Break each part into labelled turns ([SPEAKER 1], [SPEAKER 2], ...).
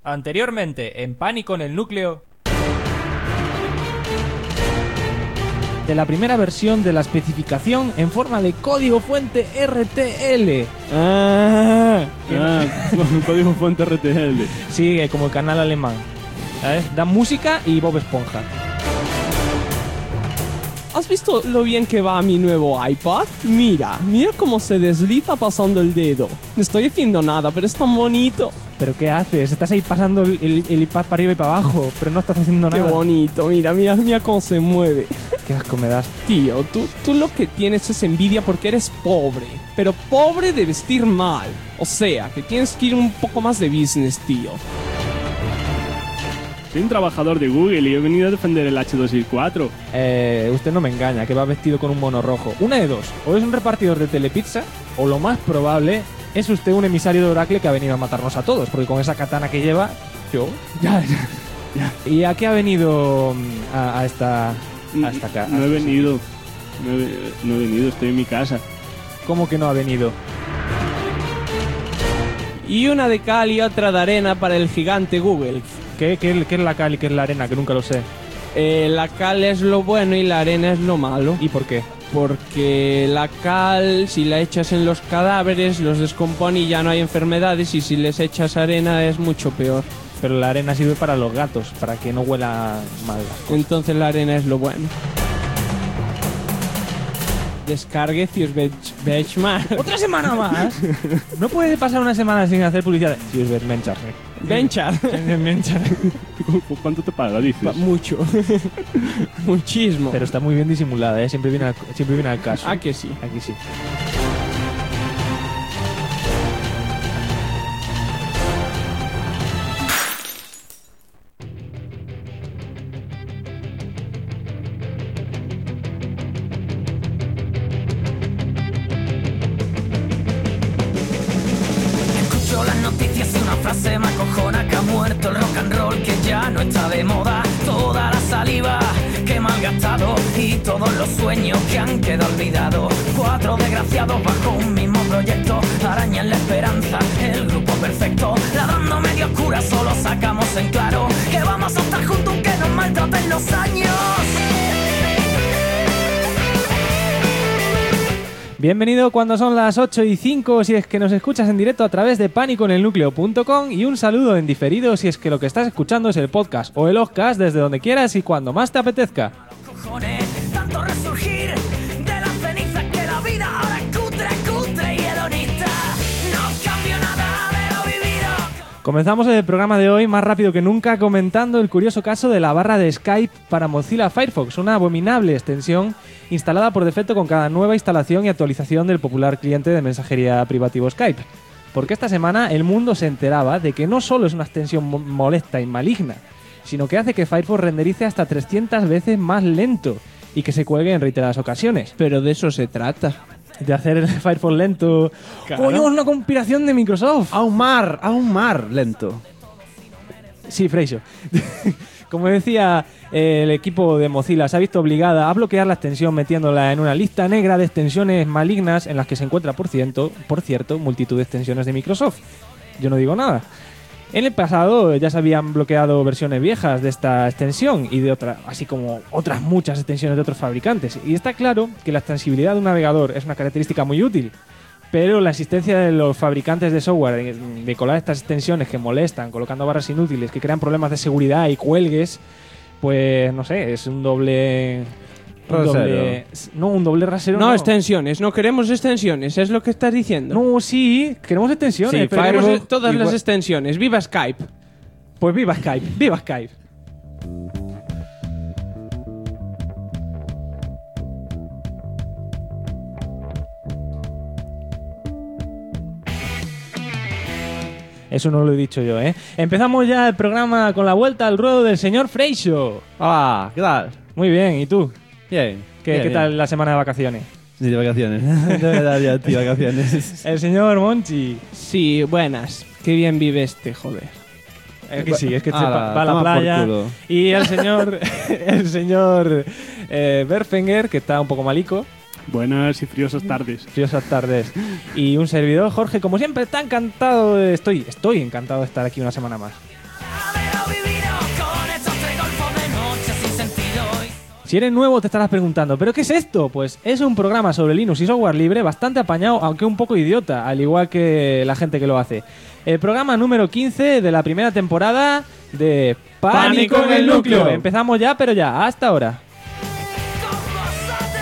[SPEAKER 1] Anteriormente, en Pánico en el Núcleo,
[SPEAKER 2] de la primera versión de la especificación en forma de código fuente RTL.
[SPEAKER 3] Código fuente RTL.
[SPEAKER 2] Sí, como el canal alemán. ¿Sabes? Da música y Bob Esponja.
[SPEAKER 4] ¿Has visto lo bien que va mi nuevo iPad? Mira cómo se desliza pasando el dedo. No estoy haciendo nada, pero es tan bonito.
[SPEAKER 2] ¿Pero qué haces? Estás ahí pasando el iPad para arriba y para abajo, pero no estás haciendo nada.
[SPEAKER 4] Qué bonito, mira cómo se mueve.
[SPEAKER 2] Qué asco me das.
[SPEAKER 4] Tío, tú lo que tienes es envidia porque eres pobre. Pero pobre de vestir mal. O sea, que tienes que ir un poco más de business, tío.
[SPEAKER 3] Soy un trabajador de Google y he venido a defender el H264.
[SPEAKER 2] Usted no me engaña, que va vestido con un mono rojo. Una de dos, o es un repartidor de Telepizza, o lo más probable es usted un emisario de Oracle que ha venido a matarnos a todos, porque con esa katana que lleva, yo... Ya. ¿Y a qué ha venido a esta casa?
[SPEAKER 3] No he venido. No he venido, estoy en mi casa.
[SPEAKER 2] ¿Cómo que no ha venido?
[SPEAKER 4] Y una de cal y otra de arena para el gigante Google.
[SPEAKER 2] ¿Qué es la cal y qué es la arena? Que nunca lo sé.
[SPEAKER 4] La cal es lo bueno y la arena es lo malo.
[SPEAKER 2] ¿Y por qué?
[SPEAKER 4] Porque la cal, si la echas en los cadáveres, los descompone y ya no hay enfermedades. Y si les echas arena es mucho peor.
[SPEAKER 2] Pero la arena sirve para los gatos, para que no huela mal.
[SPEAKER 4] Entonces la arena es lo bueno. Descargue Cius Benchmark.
[SPEAKER 2] ¡Otra semana más! No puede pasar una semana sin hacer publicidad. Cius Benchmark.
[SPEAKER 3] ¿Cuánto te paga, dices?
[SPEAKER 4] Mucho. Muchísimo.
[SPEAKER 2] Pero está muy bien disimulada, ¿eh? Siempre viene al caso.
[SPEAKER 4] ¿A que sí?
[SPEAKER 2] Aquí sí.
[SPEAKER 5] Se me acojona que ha muerto el rock and roll, que ya no está de moda. Toda la saliva que he malgastado y todos los sueños que han quedado olvidados. 4 desgraciados bajo un mismo proyecto, arañan la esperanza, el grupo perfecto. Ladrando medio oscura solo sacamos en claro que vamos a estar juntos aunque nos maltraten los años.
[SPEAKER 2] Bienvenido cuando son las 8:05 si es que nos escuchas en directo a través de paniconelnucleo.com y un saludo en diferido si es que lo que estás escuchando es el podcast o el Oscast desde donde quieras y cuando más te apetezca.
[SPEAKER 5] Cojones, tanto resurgir de las cenizas que la vida ahora es cutre y hedonista. No cambio nada de lo vivido.
[SPEAKER 2] Comenzamos el programa de hoy más rápido que nunca comentando el curioso caso de la barra de Skype para Mozilla Firefox, una abominable extensión instalada por defecto con cada nueva instalación y actualización del popular cliente de mensajería privativo Skype. Porque esta semana el mundo se enteraba de que no solo es una extensión molesta y maligna, sino que hace que Firefox renderice hasta 300 veces más lento y que se cuelgue en reiteradas ocasiones.
[SPEAKER 4] Pero de eso se trata.
[SPEAKER 2] De hacer el Firefox lento.
[SPEAKER 4] Claro.
[SPEAKER 2] ¡Coño, es una conspiración de Microsoft!
[SPEAKER 6] A un mar lento.
[SPEAKER 2] Sí, Freixo. Como decía el equipo de Mozilla, se ha visto obligada a bloquear la extensión metiéndola en una lista negra de extensiones malignas en las que se encuentra, por cierto, multitud de extensiones de Microsoft. Yo no digo nada. En el pasado ya se habían bloqueado versiones viejas de esta extensión y de otra, así como otras muchas extensiones de otros fabricantes. Y está claro que la extensibilidad de un navegador es una característica muy útil. Pero la existencia de los fabricantes de software de colar estas extensiones que molestan, colocando barras inútiles, que crean problemas de seguridad y cuelgues, pues no sé, es un doble rasero.
[SPEAKER 4] No, extensiones, no queremos extensiones, es lo que estás diciendo.
[SPEAKER 2] No, sí, queremos extensiones.
[SPEAKER 4] Sí,
[SPEAKER 2] pero
[SPEAKER 4] queremos todas las extensiones. ¡Viva Skype!
[SPEAKER 2] Pues viva Skype, viva Skype. Eso no lo he dicho yo, ¿eh? Empezamos ya el programa con la vuelta al ruedo del señor Freixo.
[SPEAKER 6] Hola, ¿qué tal?
[SPEAKER 2] Muy bien, ¿y tú?
[SPEAKER 6] Bien.
[SPEAKER 2] ¿Qué tal la semana de vacaciones?
[SPEAKER 6] Sí, de vacaciones. Debe dar ya, tío, vacaciones.
[SPEAKER 2] El señor Monchi.
[SPEAKER 4] Sí, buenas. Qué bien vive este, joder.
[SPEAKER 2] Es que sí, es que
[SPEAKER 6] Ala,
[SPEAKER 2] va a la
[SPEAKER 6] toma por
[SPEAKER 2] playa.
[SPEAKER 6] culo.
[SPEAKER 2] Y el señor Berfenger, que está un poco malico.
[SPEAKER 3] Buenas y friosas tardes.
[SPEAKER 2] Friosas tardes. Y un servidor, Jorge, como siempre, está encantado. Estoy encantado de estar aquí una semana más.
[SPEAKER 5] vivido con estos 3 golfos de noche sin sentido.
[SPEAKER 2] Si eres nuevo te estarás preguntando, ¿pero qué es esto? Pues es un programa sobre Linux y software libre bastante apañado, aunque un poco idiota, al igual que la gente que lo hace. El programa número 15 de la primera temporada de Pánico en el Núcleo. Empezamos ya, pero ya, hasta ahora.
[SPEAKER 5] Con vosotros.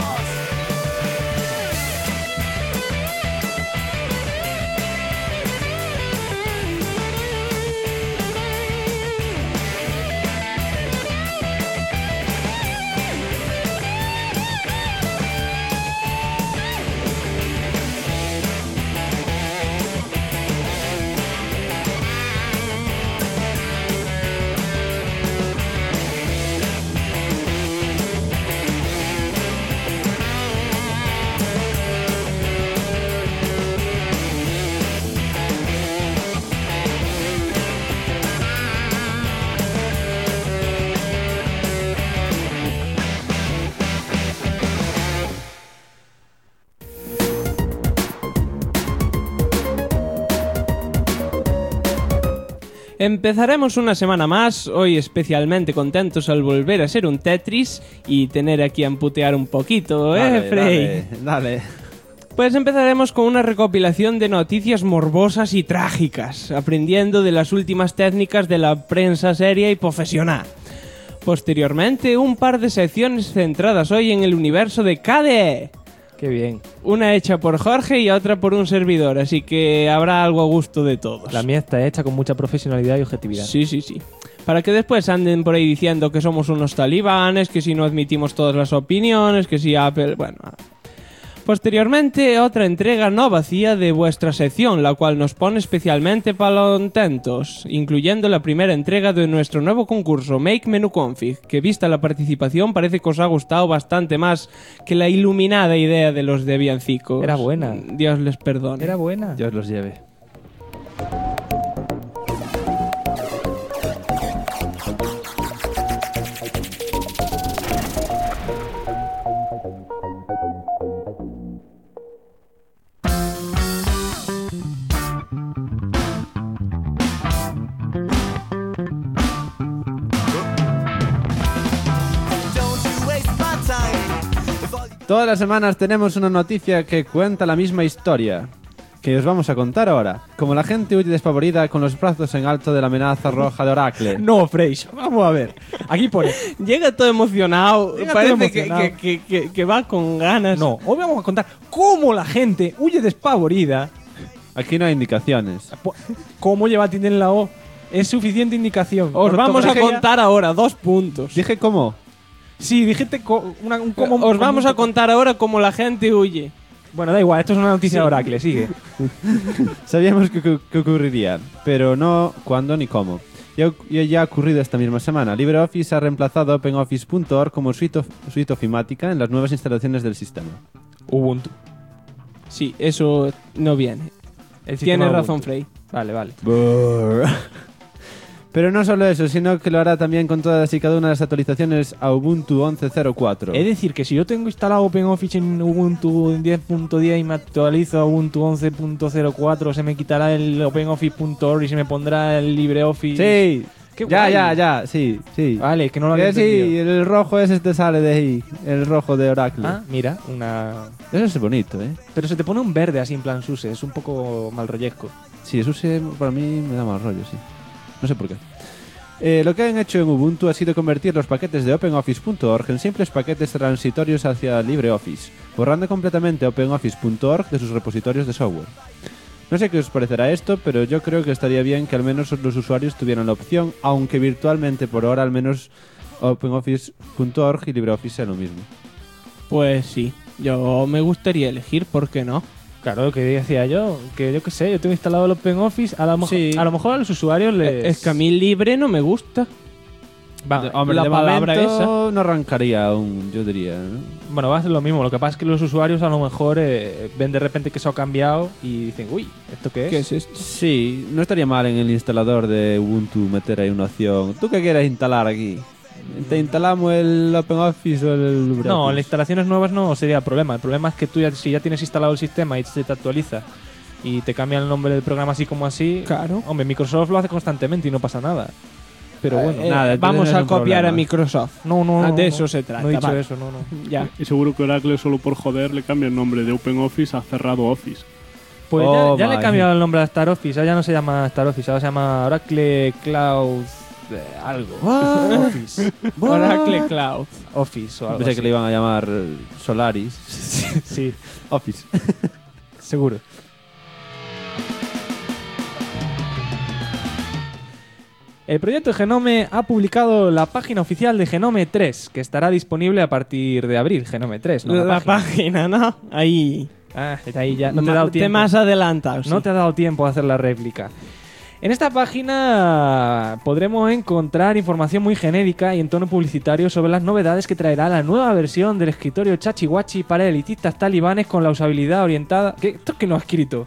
[SPEAKER 4] Empezaremos una semana más, hoy especialmente contentos al volver a ser un Tetris y tener aquí a emputear un poquito, Frey?
[SPEAKER 6] Dale.
[SPEAKER 4] Pues empezaremos con una recopilación de noticias morbosas y trágicas, aprendiendo de las últimas técnicas de la prensa seria y profesional. Posteriormente, un par de secciones centradas hoy en el universo de KDE.
[SPEAKER 2] Qué bien.
[SPEAKER 4] Una hecha por Jorge y otra por un servidor, así que habrá algo a gusto de todos.
[SPEAKER 2] La mía está hecha con mucha profesionalidad y objetividad.
[SPEAKER 4] Sí. Para que después anden por ahí diciendo que somos unos talibanes, que si no admitimos todas las opiniones, que si Apple... Bueno... Posteriormente, otra entrega no vacía de vuestra sección, la cual nos pone especialmente contentos, incluyendo la primera entrega de nuestro nuevo concurso, Make Menu Config, que vista la participación parece que os ha gustado bastante más que la iluminada idea de los debiancicos.
[SPEAKER 2] Era buena.
[SPEAKER 4] Dios les perdone.
[SPEAKER 2] Era buena.
[SPEAKER 6] Dios los lleve. Todas las semanas tenemos una noticia que cuenta la misma historia, que os vamos a contar ahora. Como la gente huye despavorida con los brazos en alto de la amenaza roja de Oracle.
[SPEAKER 2] No, Freix, vamos a ver. Aquí pone...
[SPEAKER 4] Llega todo emocionado,
[SPEAKER 2] Llega
[SPEAKER 4] parece
[SPEAKER 2] todo emocionado.
[SPEAKER 4] Que va con ganas.
[SPEAKER 2] No, hoy vamos a contar cómo la gente huye despavorida.
[SPEAKER 6] Aquí no hay indicaciones.
[SPEAKER 2] ¿Cómo lleva tilde en la O? Es suficiente indicación.
[SPEAKER 4] Os vamos a
[SPEAKER 2] Ortografía-
[SPEAKER 4] contar ahora 2 puntos.
[SPEAKER 6] Dije cómo.
[SPEAKER 2] Sí, dijiste un cómo...
[SPEAKER 4] Os vamos a contar ahora cómo la gente huye.
[SPEAKER 2] Bueno, da igual, esto es una noticia de Oracle, sigue.
[SPEAKER 6] Sabíamos que ocurriría, pero no cuándo ni cómo. Ya ha ocurrido esta misma semana. LibreOffice ha reemplazado OpenOffice.org como suite ofimática en las nuevas instalaciones del sistema.
[SPEAKER 2] Ubuntu.
[SPEAKER 4] Sí, eso no viene.
[SPEAKER 2] El sistema
[SPEAKER 4] Tienes
[SPEAKER 2] de
[SPEAKER 4] razón,
[SPEAKER 2] Ubuntu.
[SPEAKER 4] Frey.
[SPEAKER 2] Vale, vale.
[SPEAKER 6] Pero no solo eso, sino que lo hará también con todas y cada una de las actualizaciones a Ubuntu 11.04.
[SPEAKER 2] Es decir, que si yo tengo instalado OpenOffice en Ubuntu 10.10 y me actualizo a Ubuntu 11.04, se me quitará el OpenOffice.org y se me pondrá el LibreOffice.
[SPEAKER 6] Sí.
[SPEAKER 2] Qué
[SPEAKER 6] Ya,
[SPEAKER 2] guay.
[SPEAKER 6] sí.
[SPEAKER 2] Vale, que no lo había
[SPEAKER 6] Sí,
[SPEAKER 2] entendido.
[SPEAKER 6] el rojo ese te sale de ahí, el rojo de Oracle.
[SPEAKER 2] Ah, mira, una...
[SPEAKER 6] Eso es bonito, ¿eh?
[SPEAKER 2] Pero se te pone un verde así en plan SUSE, es un poco mal rollesco.
[SPEAKER 6] Sí, eso sí, para mí me da mal rollo, sí. No sé por qué. Lo que han hecho en Ubuntu ha sido convertir los paquetes de OpenOffice.org en simples paquetes transitorios hacia LibreOffice, borrando completamente OpenOffice.org de sus repositorios de software. No sé qué os parecerá esto, pero yo creo que estaría bien que al menos los usuarios tuvieran la opción, aunque virtualmente por ahora al menos OpenOffice.org y LibreOffice sean lo mismo.
[SPEAKER 4] Pues sí, yo me gustaría elegir, ¿por qué no?
[SPEAKER 2] Claro, lo que decía yo, que yo qué sé, yo tengo instalado el OpenOffice, a lo mejor a los usuarios les...
[SPEAKER 4] Es que a mí libre no me gusta.
[SPEAKER 2] Va,
[SPEAKER 6] Hombre,
[SPEAKER 4] la
[SPEAKER 6] de
[SPEAKER 4] palabra
[SPEAKER 6] momento no arrancaría aún, yo diría, ¿no?
[SPEAKER 2] bueno, va a ser lo mismo, lo que pasa es que los usuarios a lo mejor ven de repente que eso ha cambiado y dicen, uy, ¿esto qué es?
[SPEAKER 4] ¿Qué es esto?
[SPEAKER 6] Sí, no estaría mal en el instalador de Ubuntu meter ahí una opción. ¿Tú qué quieres instalar aquí? ¿Te instalamos el OpenOffice o el LibreOffice?
[SPEAKER 2] No, en las instalaciones nuevas no sería problema. El problema es que tú si ya tienes instalado el sistema y se te actualiza y te cambia el nombre del programa así como así,
[SPEAKER 4] Claro.
[SPEAKER 2] hombre, Microsoft lo hace constantemente y no pasa nada. pero bueno.
[SPEAKER 6] nada,
[SPEAKER 4] vamos
[SPEAKER 6] entonces
[SPEAKER 4] a
[SPEAKER 6] es un
[SPEAKER 4] copiar
[SPEAKER 6] problema.
[SPEAKER 4] a Microsoft.
[SPEAKER 2] No,
[SPEAKER 4] De eso se trata.
[SPEAKER 2] No he dicho
[SPEAKER 4] vale.
[SPEAKER 2] eso, no.
[SPEAKER 4] Ya.
[SPEAKER 3] Y seguro que Oracle, solo por joder, le cambia el nombre de OpenOffice a Cerrado Office.
[SPEAKER 2] Pues
[SPEAKER 6] Oh,
[SPEAKER 2] ya le he
[SPEAKER 6] my.
[SPEAKER 2] cambiado el nombre a Star Office. Ahora ya no se llama Star Office, ahora se llama Oracle Cloud algo. Office.
[SPEAKER 4] Oracle Cloud.
[SPEAKER 2] Office o algo
[SPEAKER 6] Pensé
[SPEAKER 2] así.
[SPEAKER 6] que le iban a llamar Solaris.
[SPEAKER 2] Sí,
[SPEAKER 6] Office.
[SPEAKER 2] seguro. El proyecto Genome ha publicado la página oficial de Genome 3, que estará disponible a partir de abril. Genome 3, ¿no?
[SPEAKER 4] La página, ¿no? Ahí.
[SPEAKER 2] Ah, ahí ya no te he dado tiempo.
[SPEAKER 4] Temas adelantados.
[SPEAKER 2] No te ha dado tiempo a hacer la réplica. En esta página podremos encontrar información muy genérica y en tono publicitario sobre las novedades que traerá la nueva versión del escritorio Chachihuachi para elitistas talibanes con la usabilidad orientada... ¿Qué? ¿Esto es que no ha escrito?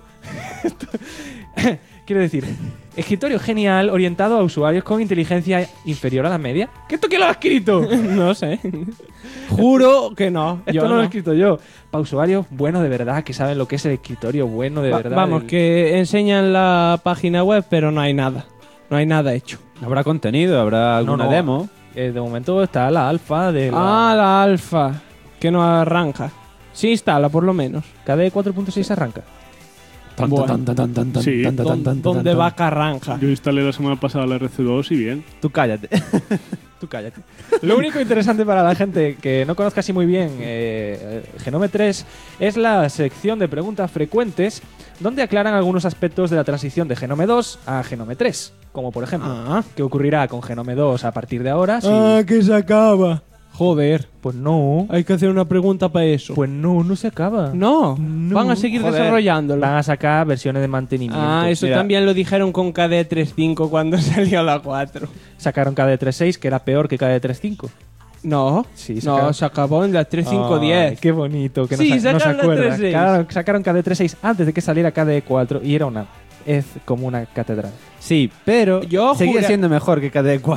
[SPEAKER 2] Quiero decir, escritorio genial orientado a usuarios con inteligencia inferior a la media. ¿Qué esto que lo ha escrito?
[SPEAKER 4] No sé. Juro que no.
[SPEAKER 2] Esto
[SPEAKER 4] Yo
[SPEAKER 2] no lo
[SPEAKER 4] no.
[SPEAKER 2] he escrito yo. Para usuarios buenos de verdad, que saben lo que es el escritorio bueno de verdad.
[SPEAKER 4] Vamos, que enseñan la página web, pero no hay nada. No hay nada hecho.
[SPEAKER 6] Habrá contenido, habrá alguna
[SPEAKER 2] no.
[SPEAKER 6] demo.
[SPEAKER 2] De momento está la alfa de la...
[SPEAKER 4] Ah, la alfa. Que no arranca. Sí instala, por lo menos.
[SPEAKER 2] KDE 4.6 arranca.
[SPEAKER 4] Bueno.
[SPEAKER 3] Sí.
[SPEAKER 4] ¿Dónde va que arranca?
[SPEAKER 3] Yo instalé la semana pasada la RC2 y bien.
[SPEAKER 6] Tú cállate.
[SPEAKER 2] Tú cállate. Lo único interesante para la gente que no conozca así muy bien Genome 3 es la sección de preguntas frecuentes donde aclaran algunos aspectos de la transición de Genome 2 a Genome 3. Como por ejemplo,
[SPEAKER 4] Ah.
[SPEAKER 2] ¿qué ocurrirá con Genome 2 a partir de ahora? Si...
[SPEAKER 4] Que se acaba. Joder.
[SPEAKER 2] Pues no.
[SPEAKER 4] Hay que hacer una pregunta para eso.
[SPEAKER 2] Pues no se acaba.
[SPEAKER 4] no.
[SPEAKER 2] No.
[SPEAKER 4] Van a seguir
[SPEAKER 2] Joder.
[SPEAKER 4] desarrollándolo.
[SPEAKER 2] Van a sacar versiones de mantenimiento.
[SPEAKER 4] Ah, eso
[SPEAKER 2] Mira,
[SPEAKER 4] también lo dijeron con KDE 3.5 cuando salió la 4.
[SPEAKER 2] Sacaron KDE 3.6, que era peor que KDE 3.5.
[SPEAKER 4] No,
[SPEAKER 2] Sí,
[SPEAKER 4] no,
[SPEAKER 2] sacaron-
[SPEAKER 4] se acabó en la
[SPEAKER 2] Ay,
[SPEAKER 4] 3.5.10.
[SPEAKER 2] qué bonito que
[SPEAKER 4] Sí,
[SPEAKER 2] no se
[SPEAKER 4] sacaron la
[SPEAKER 2] acuerda.
[SPEAKER 4] 3.6.
[SPEAKER 2] Claro, sacaron KDE 3.6 antes de que saliera KDE 4 y era es como una catedral.
[SPEAKER 6] Sí, pero
[SPEAKER 4] Yo
[SPEAKER 6] seguía
[SPEAKER 4] jura-
[SPEAKER 6] siendo mejor que KDE 4.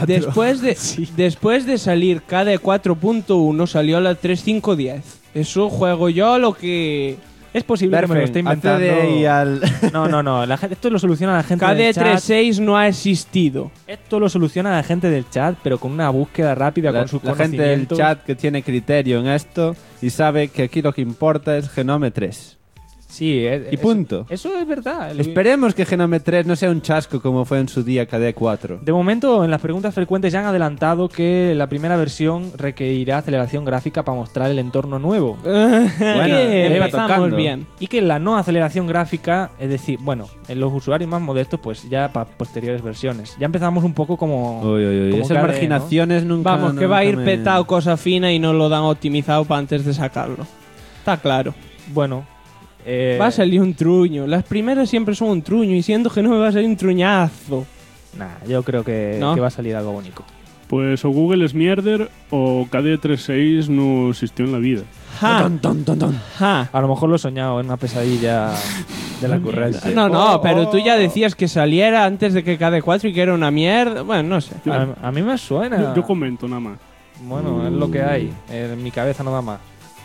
[SPEAKER 4] Después de salir KDE 4.1 salió la 3.5.10. Eso juego yo lo que...
[SPEAKER 2] Es posible que me lo esté inventando.
[SPEAKER 6] accede ahí al...
[SPEAKER 2] No. Esto lo soluciona la gente
[SPEAKER 4] KDE
[SPEAKER 2] del chat.
[SPEAKER 4] 3.6 no ha existido.
[SPEAKER 2] Esto lo soluciona la gente del chat, pero con una búsqueda rápida,
[SPEAKER 6] La,
[SPEAKER 2] con su
[SPEAKER 6] la gente del
[SPEAKER 2] conocimiento.
[SPEAKER 6] chat que tiene criterio en esto y sabe que aquí lo que importa es Genome 3.
[SPEAKER 2] Sí,
[SPEAKER 6] Y punto.
[SPEAKER 2] Eso es verdad.
[SPEAKER 6] Esperemos que Genome 3 no sea un chasco como fue en su día KDE 4.
[SPEAKER 2] De momento, en las preguntas frecuentes ya han adelantado que la primera versión requerirá aceleración gráfica para mostrar el entorno nuevo.
[SPEAKER 6] Bueno,
[SPEAKER 2] que
[SPEAKER 6] iba
[SPEAKER 4] empezamos
[SPEAKER 6] tocando.
[SPEAKER 4] bien.
[SPEAKER 2] Y que la no aceleración gráfica, es decir, bueno, en los usuarios más modestos, pues ya para posteriores versiones. Ya empezamos un poco como...
[SPEAKER 6] Uy, uy, uy.
[SPEAKER 2] como
[SPEAKER 6] Esas
[SPEAKER 2] KDE,
[SPEAKER 6] marginaciones nunca...
[SPEAKER 4] Vamos, que va a ir
[SPEAKER 6] nunca me-
[SPEAKER 4] petado cosa fina y no lo dan optimizado para antes de sacarlo. Está claro.
[SPEAKER 2] ¿no? Bueno.
[SPEAKER 4] Va a salir un truño. Las primeras siempre son un truño y siendo que no me va a salir un truñazo.
[SPEAKER 2] Nah, yo creo que
[SPEAKER 4] ¿No?
[SPEAKER 2] va a salir algo bonito.
[SPEAKER 3] Pues o Google es mierder o KDE 3.6 no existió en la vida.
[SPEAKER 4] Ja. Ja.
[SPEAKER 2] A lo mejor lo he soñado en una pesadilla de la ocurrencia.
[SPEAKER 4] No, pero tú ya decías que saliera antes de que KDE 4 y que era una mierda. Bueno, no sé.
[SPEAKER 2] A mí me suena.
[SPEAKER 3] Yo comento nada más.
[SPEAKER 2] Bueno, es lo que hay. En mi cabeza no da más.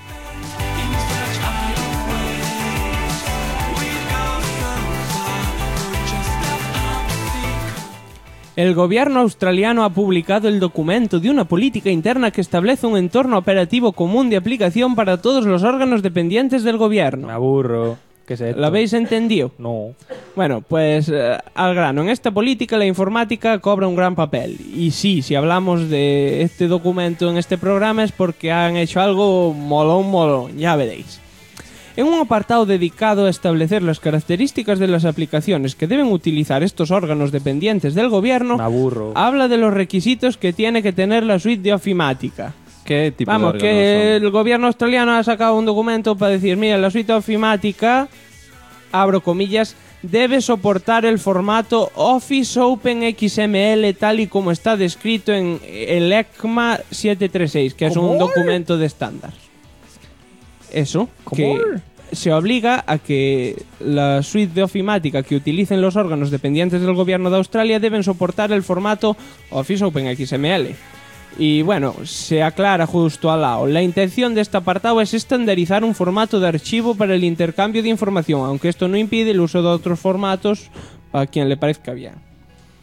[SPEAKER 4] El gobierno australiano ha publicado el documento de una política interna que establece un entorno operativo común de aplicación para todos los órganos dependientes del
[SPEAKER 2] Me
[SPEAKER 4] gobierno.
[SPEAKER 2] aburro. ¿Qué es esto?
[SPEAKER 4] ¿Lo habéis entendido?
[SPEAKER 2] No.
[SPEAKER 4] Bueno, pues al grano. En esta política la informática cobra un gran papel. Y sí, si hablamos de este documento en este programa es porque han hecho algo molón, ya veréis. En un apartado dedicado a establecer las características de las aplicaciones que deben utilizar estos órganos dependientes del gobierno,
[SPEAKER 2] Me aburro.
[SPEAKER 4] habla de los requisitos que tiene que tener la suite de ofimática.
[SPEAKER 6] ¿Qué tipo
[SPEAKER 4] Vamos,
[SPEAKER 6] de
[SPEAKER 4] que
[SPEAKER 6] órganos
[SPEAKER 4] el gobierno australiano ha sacado un documento para decir, mira, la suite ofimática, abro comillas, debe soportar el formato Office Open XML tal y como está descrito en el ECMA 736, que es un documento de estándar. Eso, que se obliga a que la suite de ofimática que utilicen los órganos dependientes del gobierno de Australia deben soportar el formato Office Open XML. Y bueno, se aclara justo al lado. La intención de este apartado es estandarizar un formato de archivo para el intercambio de información, aunque esto no impide el uso de otros formatos a quien le parezca bien.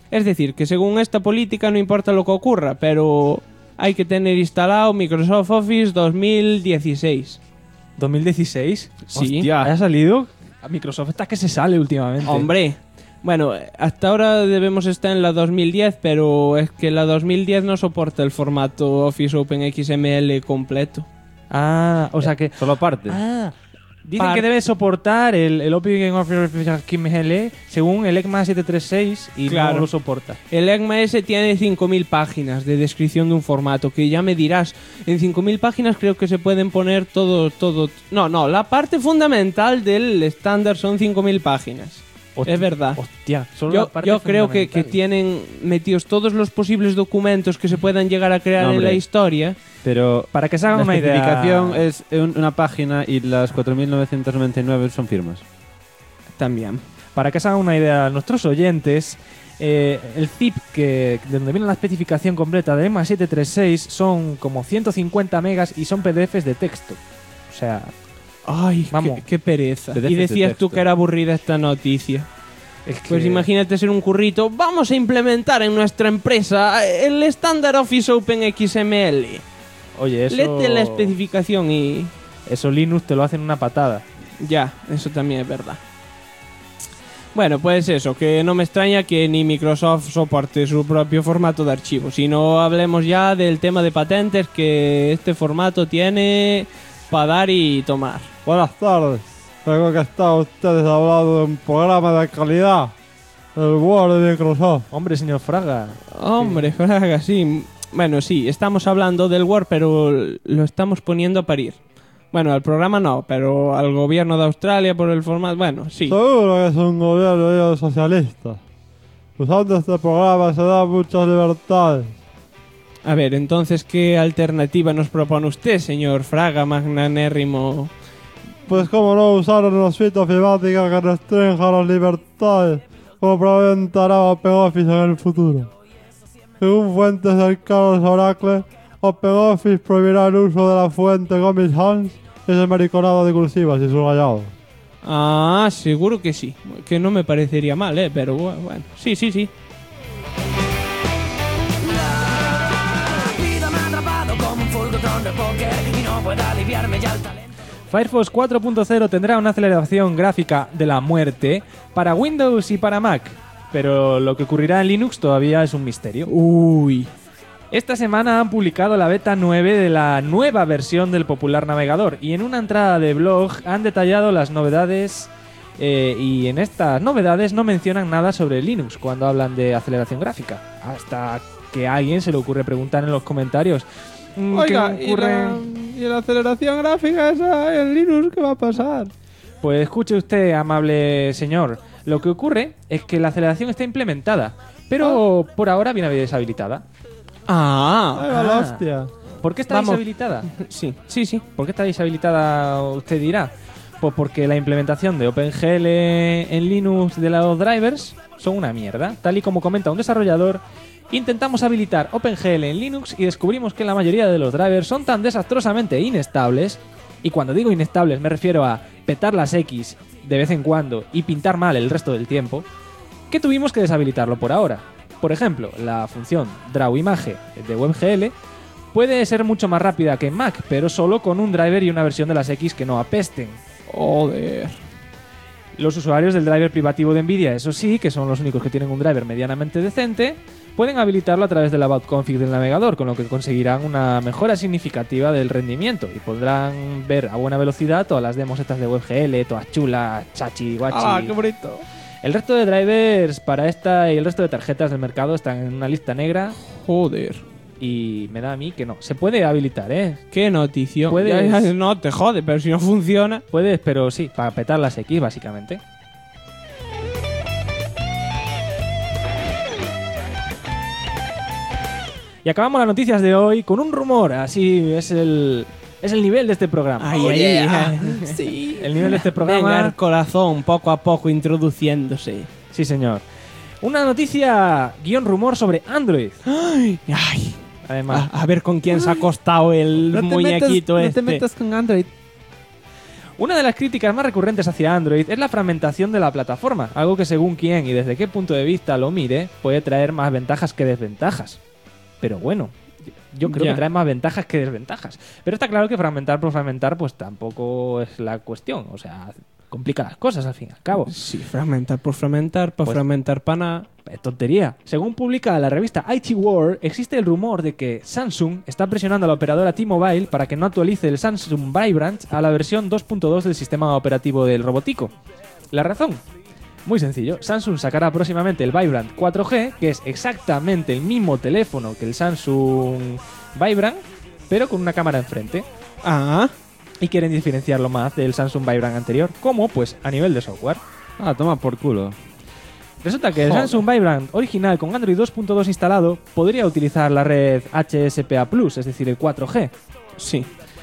[SPEAKER 4] Es decir, que según esta política no importa lo que ocurra, pero hay que tener instalado Microsoft Office 2016.
[SPEAKER 2] ¿2016?
[SPEAKER 4] Sí.
[SPEAKER 2] Hostia, ¿ha salido? A Microsoft está que se sale últimamente.
[SPEAKER 4] Hombre, bueno, hasta ahora debemos estar en la 2010, pero es que la 2010 no soporta el formato Office OpenXML completo.
[SPEAKER 2] Ah, o sea que...
[SPEAKER 6] Solo parte.
[SPEAKER 2] Ah, dicen que debe soportar el OpenOffice XML según el ECMA 736 y
[SPEAKER 4] Claro.
[SPEAKER 2] no lo soporta.
[SPEAKER 4] El ECMAS tiene 5.000 páginas de descripción de un formato, que ya me dirás, en 5.000 páginas creo que se pueden poner todo... No, la parte fundamental del estándar son 5.000 páginas.
[SPEAKER 2] Hostia,
[SPEAKER 4] Es verdad.
[SPEAKER 2] Hostia, solo la parte
[SPEAKER 4] Yo creo que
[SPEAKER 2] fundamental.
[SPEAKER 4] tienen metidos todos los posibles documentos que se puedan llegar a crear
[SPEAKER 6] No,
[SPEAKER 4] en
[SPEAKER 6] hombre.
[SPEAKER 4] la historia.
[SPEAKER 6] Pero
[SPEAKER 2] Para que se hagan
[SPEAKER 6] la
[SPEAKER 2] una idea...
[SPEAKER 6] especificación es una página y las 4.999 son firmas.
[SPEAKER 4] También.
[SPEAKER 2] Para que se hagan una idea nuestros oyentes, el zip de donde viene la especificación completa de ECMA 736 son como 150 megas y son PDFs de texto. O sea,
[SPEAKER 4] Ay,
[SPEAKER 2] Vamos.
[SPEAKER 4] qué pereza.
[SPEAKER 6] PDFs
[SPEAKER 4] Y
[SPEAKER 6] de
[SPEAKER 4] decías tú
[SPEAKER 6] texto.
[SPEAKER 4] que era aburrida esta noticia.
[SPEAKER 2] es que...
[SPEAKER 4] Pues imagínate ser un currito. Vamos a implementar en nuestra empresa el estándar Office OpenXML.
[SPEAKER 2] Oye, eso...
[SPEAKER 4] Léete la especificación y...
[SPEAKER 2] Eso Linux te lo hace en una patada.
[SPEAKER 4] Ya, eso también es verdad. Bueno, pues eso, que no me extraña que ni Microsoft soporte su propio formato de archivo. Si no hablemos ya del tema de patentes, que este formato tiene para dar y tomar.
[SPEAKER 7] Buenas tardes. Tengo que estar ustedes hablando de un programa de calidad. El Word de Microsoft.
[SPEAKER 2] Hombre, señor Fraga.
[SPEAKER 4] Hombre, Fraga, sí. Bueno, sí, estamos hablando del Word, pero lo estamos poniendo a parir. Bueno, al programa no, pero al gobierno de Australia por el formato... Bueno, sí.
[SPEAKER 7] Seguro que es un gobierno socialista. Usando este programa se dan muchas libertades.
[SPEAKER 4] A ver, entonces, ¿qué alternativa nos propone usted, señor Fraga, magnanérrimo?
[SPEAKER 7] Pues como no usar una suite ofimática que restrinja las libertades, como probablemente hará OpenOffice en el futuro. Según fuentes cercanas a Oracle, OpenOffice prohibirá el uso de la fuente Comic Sans y ese mariconado de cursivas y subrayados.
[SPEAKER 4] Ah, seguro que sí. Que no me parecería mal, pero bueno. Sí.
[SPEAKER 5] La vida me ha atrapado como un fulgotón de póker y no puedo aliviarme ya el talento.
[SPEAKER 2] Firefox 4.0 tendrá una aceleración gráfica de la muerte para Windows y para Mac, pero lo que ocurrirá en Linux todavía es un misterio.
[SPEAKER 4] Uy.
[SPEAKER 2] Esta semana han publicado la beta 9 de la nueva versión del popular navegador y en una entrada de blog han detallado las novedades y en estas novedades no mencionan nada sobre Linux cuando hablan de aceleración gráfica. Hasta que a alguien se le ocurre preguntar en los comentarios.
[SPEAKER 4] Oiga,
[SPEAKER 2] ¿qué ocurre?
[SPEAKER 4] ¿y la aceleración gráfica esa en Linux qué va a pasar?
[SPEAKER 2] Pues escuche usted, amable señor. Lo que ocurre es que la aceleración está implementada, pero por ahora viene deshabilitada.
[SPEAKER 4] Ah,
[SPEAKER 7] ¡Ay, va la hostia!
[SPEAKER 2] ¿Por qué está
[SPEAKER 4] Vamos.
[SPEAKER 2] deshabilitada?
[SPEAKER 4] sí.
[SPEAKER 2] ¿Por qué está deshabilitada, usted dirá? Pues porque la implementación de OpenGL en Linux de los drivers son una mierda. Tal y como comenta un desarrollador, intentamos habilitar OpenGL en Linux y descubrimos que la mayoría de los drivers son tan desastrosamente inestables, y cuando digo inestables me refiero a petar las X de vez en cuando y pintar mal el resto del tiempo, que tuvimos que deshabilitarlo por ahora. Por ejemplo, la función drawimage de WebGL puede ser mucho más rápida que en Mac, pero solo con un driver y una versión de las X que no apesten.
[SPEAKER 4] Joder.
[SPEAKER 2] Los usuarios del driver privativo de Nvidia, eso sí, que son los únicos que tienen un driver medianamente decente, pueden habilitarlo a través del About Config del navegador, con lo que conseguirán una mejora significativa del rendimiento y podrán ver a buena velocidad todas las demos estas de WebGL, todas chulas, chachi, guachi.
[SPEAKER 4] Ah, qué bonito.
[SPEAKER 2] El resto de drivers para esta y el resto de tarjetas del mercado están en una lista negra
[SPEAKER 4] Joder.
[SPEAKER 2] y me da a mí que no. Se puede habilitar, ¿eh?
[SPEAKER 4] Qué notición.
[SPEAKER 2] Puedes-
[SPEAKER 4] Ya, no te jode, pero si no funciona.
[SPEAKER 2] Puedes, pero sí, para petar las X, básicamente. Y acabamos las noticias de hoy con un rumor. Así es el nivel de este programa.
[SPEAKER 4] Sí.
[SPEAKER 2] El nivel de este
[SPEAKER 4] Venga,
[SPEAKER 2] programa.
[SPEAKER 4] el corazón poco a poco introduciéndose.
[SPEAKER 2] Sí, señor. Una noticia guión rumor sobre Android.
[SPEAKER 4] Ay.
[SPEAKER 2] Además,
[SPEAKER 4] A ver con quién se ha acostado el muñequito este.
[SPEAKER 6] con Android.
[SPEAKER 2] Una de las críticas más recurrentes hacia Android es la fragmentación de la plataforma, algo que según quién y desde qué punto de vista lo mire, puede traer más ventajas que desventajas. Pero bueno, yo creo
[SPEAKER 4] Ya.
[SPEAKER 2] que trae más ventajas que desventajas. Pero está claro que fragmentar por fragmentar pues tampoco es la cuestión, o sea, complica las cosas al fin y al cabo.
[SPEAKER 4] Sí, fragmentar por fragmentar, para
[SPEAKER 2] Pues-
[SPEAKER 4] fragmentar pana.
[SPEAKER 2] Es tontería. Según publica la revista IT World, existe el rumor de que Samsung está presionando a la operadora T-Mobile para que no actualice el Samsung Vibrant a la versión 2.2 del sistema operativo del robotico. ¿La razón? Muy sencillo. Samsung sacará próximamente el Vibrant 4G, que es exactamente el mismo teléfono que el Samsung Vibrant, pero con una cámara enfrente.
[SPEAKER 4] Ah,
[SPEAKER 2] Y quieren diferenciarlo más del Samsung Vibrant anterior. ¿Cómo? Pues a nivel de software.
[SPEAKER 6] Ah, toma por culo.
[SPEAKER 2] Resulta que el Samsung Vibrant original con Android 2.2 instalado podría utilizar la red HSPA+, es decir, el 4G.
[SPEAKER 4] sí.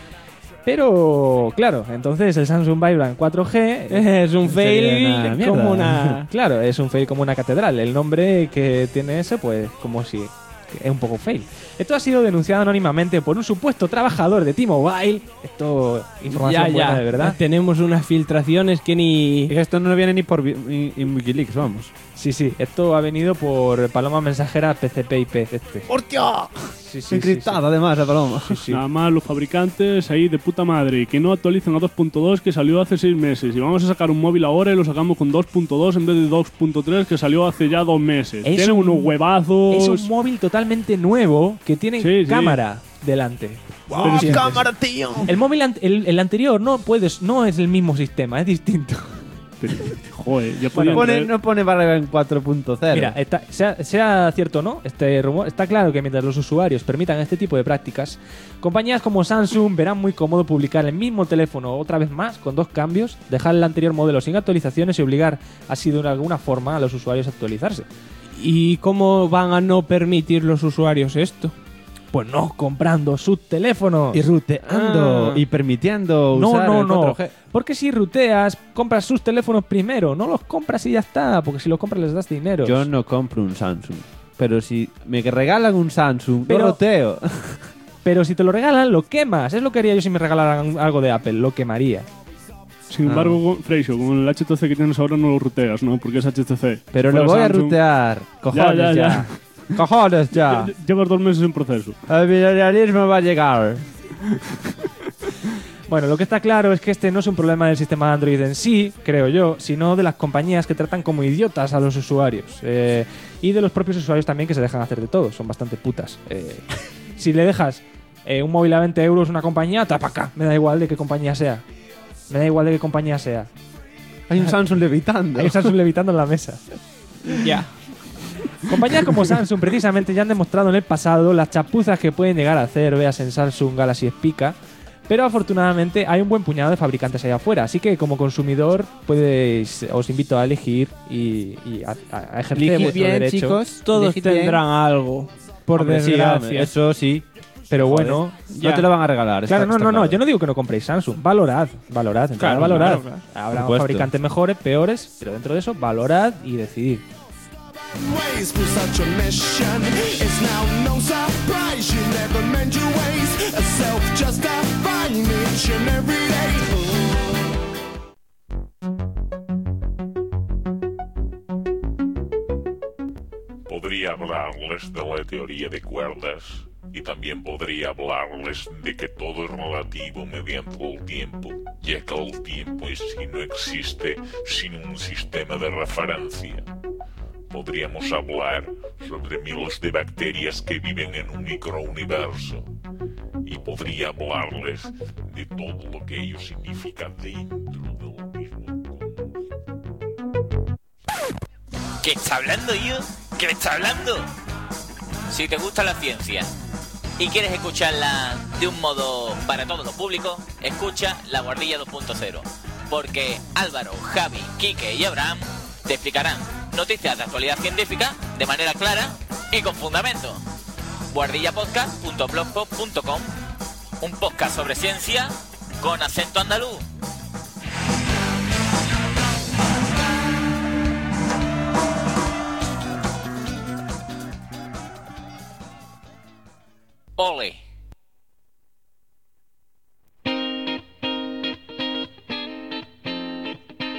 [SPEAKER 2] Pero, claro, entonces el Samsung Vibrant 4G
[SPEAKER 4] Es un
[SPEAKER 6] Sería una
[SPEAKER 4] fail
[SPEAKER 6] mierda.
[SPEAKER 4] como una...
[SPEAKER 2] claro, es un fail como una catedral. El nombre que tiene ese, pues, como si es un poco fail. Esto ha sido denunciado anónimamente por un supuesto trabajador de T-Mobile. Esto, información buena de verdad.
[SPEAKER 4] Tenemos unas filtraciones que ni...
[SPEAKER 6] Y esto no viene ni por Wikileaks, vamos.
[SPEAKER 2] Sí, sí, esto ha venido por Paloma Mensajera PCP-IP.
[SPEAKER 6] ¡Hostia!
[SPEAKER 2] Sí, sí,
[SPEAKER 6] Encriptado, además, la paloma.
[SPEAKER 2] sí, sí.
[SPEAKER 3] Nada más los fabricantes ahí de puta madre y que no actualizan a 2.2 que salió hace 6 meses. Y vamos a sacar un móvil ahora y lo sacamos con 2.2 en vez de 2.3 que salió hace ya 2 meses.
[SPEAKER 2] Es
[SPEAKER 3] Tienen
[SPEAKER 2] un-
[SPEAKER 3] unos huevazos.
[SPEAKER 2] Es un móvil totalmente nuevo que tiene
[SPEAKER 3] Sí, sí.
[SPEAKER 2] cámara delante.
[SPEAKER 3] Pero sí,
[SPEAKER 6] tío!
[SPEAKER 2] El móvil el anterior no es el mismo sistema, es distinto.
[SPEAKER 3] pero, joder, ya podían traer-
[SPEAKER 6] No pone Vibrant 4.0.
[SPEAKER 2] Mira, sea cierto o no, este rumor, está claro que mientras los usuarios permitan este tipo de prácticas, compañías como Samsung verán muy cómodo publicar el mismo teléfono otra vez más con 2 cambios, dejar el anterior modelo sin actualizaciones y obligar así de alguna forma a los usuarios a actualizarse.
[SPEAKER 4] ¿Y cómo van a no permitir los usuarios esto?
[SPEAKER 2] Pues no comprando sus teléfonos.
[SPEAKER 6] y ruteando
[SPEAKER 4] Ah.
[SPEAKER 6] y permitiendo
[SPEAKER 2] No,
[SPEAKER 6] usar
[SPEAKER 2] no,
[SPEAKER 6] el
[SPEAKER 2] no.
[SPEAKER 6] 4G.
[SPEAKER 2] Porque si ruteas, compras sus teléfonos primero. No los compras y ya está. Porque si los compras les das dinero.
[SPEAKER 6] Yo no compro un Samsung. Pero si me regalan un Samsung,
[SPEAKER 2] Pero-
[SPEAKER 6] lo roteo.
[SPEAKER 2] Pero si te lo regalan, lo quemas. Es lo que haría yo si me regalaran algo de Apple. Lo quemaría.
[SPEAKER 3] Sin embargo, Freixo, con el HTC que tienes ahora no lo ruteas, ¿no? Porque es HTC.
[SPEAKER 6] Pero
[SPEAKER 3] Si
[SPEAKER 6] lo
[SPEAKER 3] fuera
[SPEAKER 6] voy a
[SPEAKER 3] Samsung-
[SPEAKER 6] rutear. Cojones
[SPEAKER 3] Ya,
[SPEAKER 6] ya.
[SPEAKER 3] ya.
[SPEAKER 6] Cojones ya.
[SPEAKER 3] Llevas 2 meses en proceso.
[SPEAKER 6] El millonarismo va a llegar.
[SPEAKER 2] Bueno, lo que está claro es que este no es un problema del sistema Android en sí, creo yo, sino de las compañías que tratan como idiotas a los usuarios. Y de los propios usuarios también que se dejan hacer de todo. Son bastante putas. Si le dejas un móvil a 20 euros a una compañía, tapa acá. Me da igual de qué compañía sea. Me da igual de qué compañía sea.
[SPEAKER 6] Hay un Samsung levitando.
[SPEAKER 2] Hay un Samsung levitando en la mesa.
[SPEAKER 4] Ya.
[SPEAKER 2] Compañías como Samsung precisamente ya han demostrado en el pasado las chapuzas que pueden llegar a hacer, veas en Samsung Galaxy Spica, pero afortunadamente hay un buen puñado de fabricantes allá afuera, así que como consumidor os invito a elegir y a ejercer
[SPEAKER 6] Elegid
[SPEAKER 2] vuestro
[SPEAKER 6] bien,
[SPEAKER 2] derecho.
[SPEAKER 6] chicos.
[SPEAKER 4] Todos
[SPEAKER 6] Elegid bien.
[SPEAKER 4] tendrán algo, por
[SPEAKER 6] Hombre, sí,
[SPEAKER 4] desgracia.
[SPEAKER 6] hombre, eso sí.
[SPEAKER 2] Pero
[SPEAKER 6] Joder.
[SPEAKER 2] bueno,
[SPEAKER 6] No te lo van a regalar.
[SPEAKER 2] claro,
[SPEAKER 6] está-
[SPEAKER 2] no,
[SPEAKER 6] está
[SPEAKER 2] no, no,
[SPEAKER 6] claro.
[SPEAKER 2] yo no digo que no compréis Samsung, valorad, entrad,
[SPEAKER 4] Claro,
[SPEAKER 2] valorad.
[SPEAKER 4] claro,
[SPEAKER 2] Habrá
[SPEAKER 6] Por supuesto.
[SPEAKER 2] fabricantes mejores, peores, pero dentro de eso valorad y decidid.
[SPEAKER 8] ways for such a mission. It's now no surprise you never mend your ways. A self-justifying each and every day.
[SPEAKER 9] Podría hablarles de la teoría de cuerdas y también podría hablarles de que todo es relativo mediante el tiempo, ya que el tiempo en sí no existe sin un sistema de referencia. Podríamos hablar sobre miles de bacterias que viven en un microuniverso y podría hablarles de todo lo que ello significa dentro del mismo cosmos.
[SPEAKER 10] ¿Qué está hablando yo? ¿Qué me está hablando? Si te gusta la ciencia y quieres escucharla de un modo para todo lo público, escucha La Guardilla 2.0, porque Álvaro, Javi, Quique y Abraham te explicarán noticias de actualidad científica de manera clara y con fundamento. guardillapodcast.blogspot.com, un podcast sobre ciencia con acento andaluz. Ole.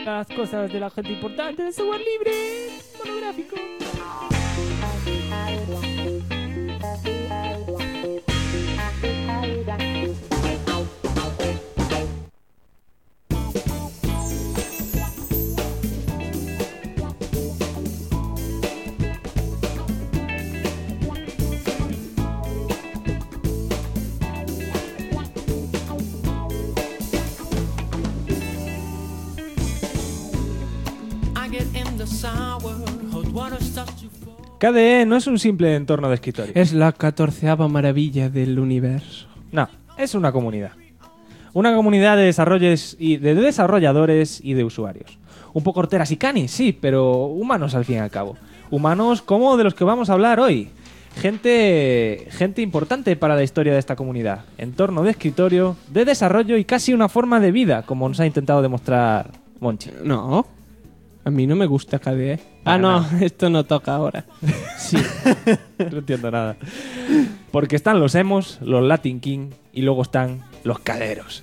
[SPEAKER 2] Las cosas de la gente importante de software libre. Monográfico. KDE no es un simple entorno de escritorio.
[SPEAKER 4] Es la 14ª maravilla del universo.
[SPEAKER 2] No, es una comunidad. Una comunidad de desarrolladores y de usuarios. Un poco horteras y canis, sí, pero humanos al fin y al cabo. Humanos como de los que vamos a hablar hoy. Gente importante para la historia de esta comunidad. Entorno de escritorio, de desarrollo y casi una forma de vida, como nos ha intentado demostrar Monchi.
[SPEAKER 4] No, a mí no me gusta KDE.
[SPEAKER 2] Para
[SPEAKER 4] no,
[SPEAKER 2] nada.
[SPEAKER 4] esto no toca ahora. Sí.
[SPEAKER 2] No entiendo nada. Porque están los emos, los Latin King y luego están los caderos.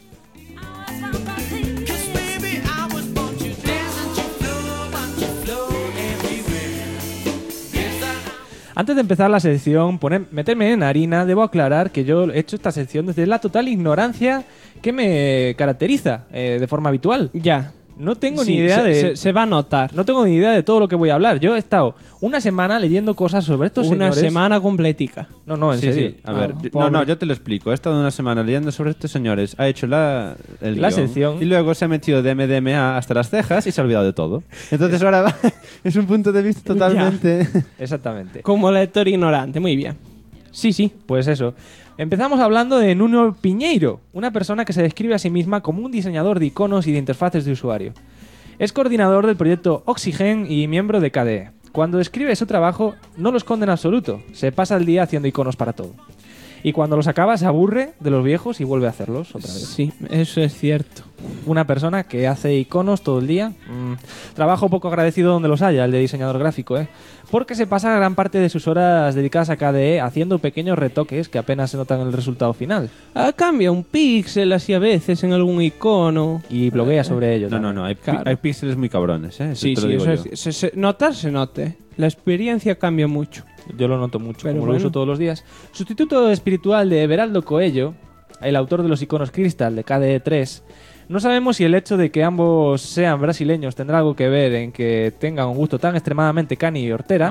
[SPEAKER 2] Antes de empezar la sección, meterme en harina, debo aclarar que yo he hecho esta sección desde la total ignorancia que me caracteriza de forma habitual.
[SPEAKER 4] Ya.
[SPEAKER 2] No tengo
[SPEAKER 4] Sí,
[SPEAKER 2] ni idea de...
[SPEAKER 4] Se va a notar.
[SPEAKER 2] No tengo ni idea de todo lo que voy a hablar. Yo he estado una semana leyendo cosas sobre estos
[SPEAKER 4] Una
[SPEAKER 2] señores.
[SPEAKER 4] semana completica.
[SPEAKER 2] No, en
[SPEAKER 6] Sí,
[SPEAKER 2] serio.
[SPEAKER 6] sí. A ver,
[SPEAKER 4] pobre.
[SPEAKER 6] yo te lo explico. He estado una semana leyendo sobre estos señores, ha hecho la guión,
[SPEAKER 2] sección.
[SPEAKER 6] y luego se ha metido de MDMA hasta las cejas y se ha olvidado de todo. Entonces ahora es un punto de vista totalmente...
[SPEAKER 2] Exactamente.
[SPEAKER 4] Como lector ignorante, muy bien. Sí.
[SPEAKER 2] Pues eso. Empezamos hablando de Nuno Piñeiro, una persona que se describe a sí misma como un diseñador de iconos y de interfaces de usuario. Es coordinador del proyecto Oxygen y miembro de KDE. Cuando describe su trabajo, no lo esconde en absoluto. Se pasa el día haciendo iconos para todo. Y cuando los acaba, se aburre de los viejos y vuelve a hacerlos otra vez.
[SPEAKER 4] Sí, eso es cierto.
[SPEAKER 2] Una persona que hace iconos todo el día. Trabajo poco agradecido donde los haya, el de diseñador gráfico, porque se pasa gran parte de sus horas dedicadas a KDE haciendo pequeños retoques que apenas se notan en el resultado final.
[SPEAKER 4] Cambia un píxel así a veces en algún icono.
[SPEAKER 2] Y bloguea sobre ello.
[SPEAKER 6] No, hay,
[SPEAKER 4] Claro.
[SPEAKER 6] hay píxeles muy cabrones, ¿eh?
[SPEAKER 4] Sí,
[SPEAKER 6] te lo
[SPEAKER 4] sí,
[SPEAKER 6] digo
[SPEAKER 4] eso
[SPEAKER 6] yo.
[SPEAKER 4] es, notar se note. La experiencia cambia mucho.
[SPEAKER 2] Yo lo noto mucho,
[SPEAKER 4] Pero
[SPEAKER 2] como lo
[SPEAKER 4] bueno.
[SPEAKER 2] uso todos los días. Sustituto espiritual de Everaldo Coello, el autor de los iconos Crystal de KDE 3. No sabemos si el hecho de que ambos sean brasileños tendrá algo que ver en que tengan un gusto tan extremadamente cani y hortera.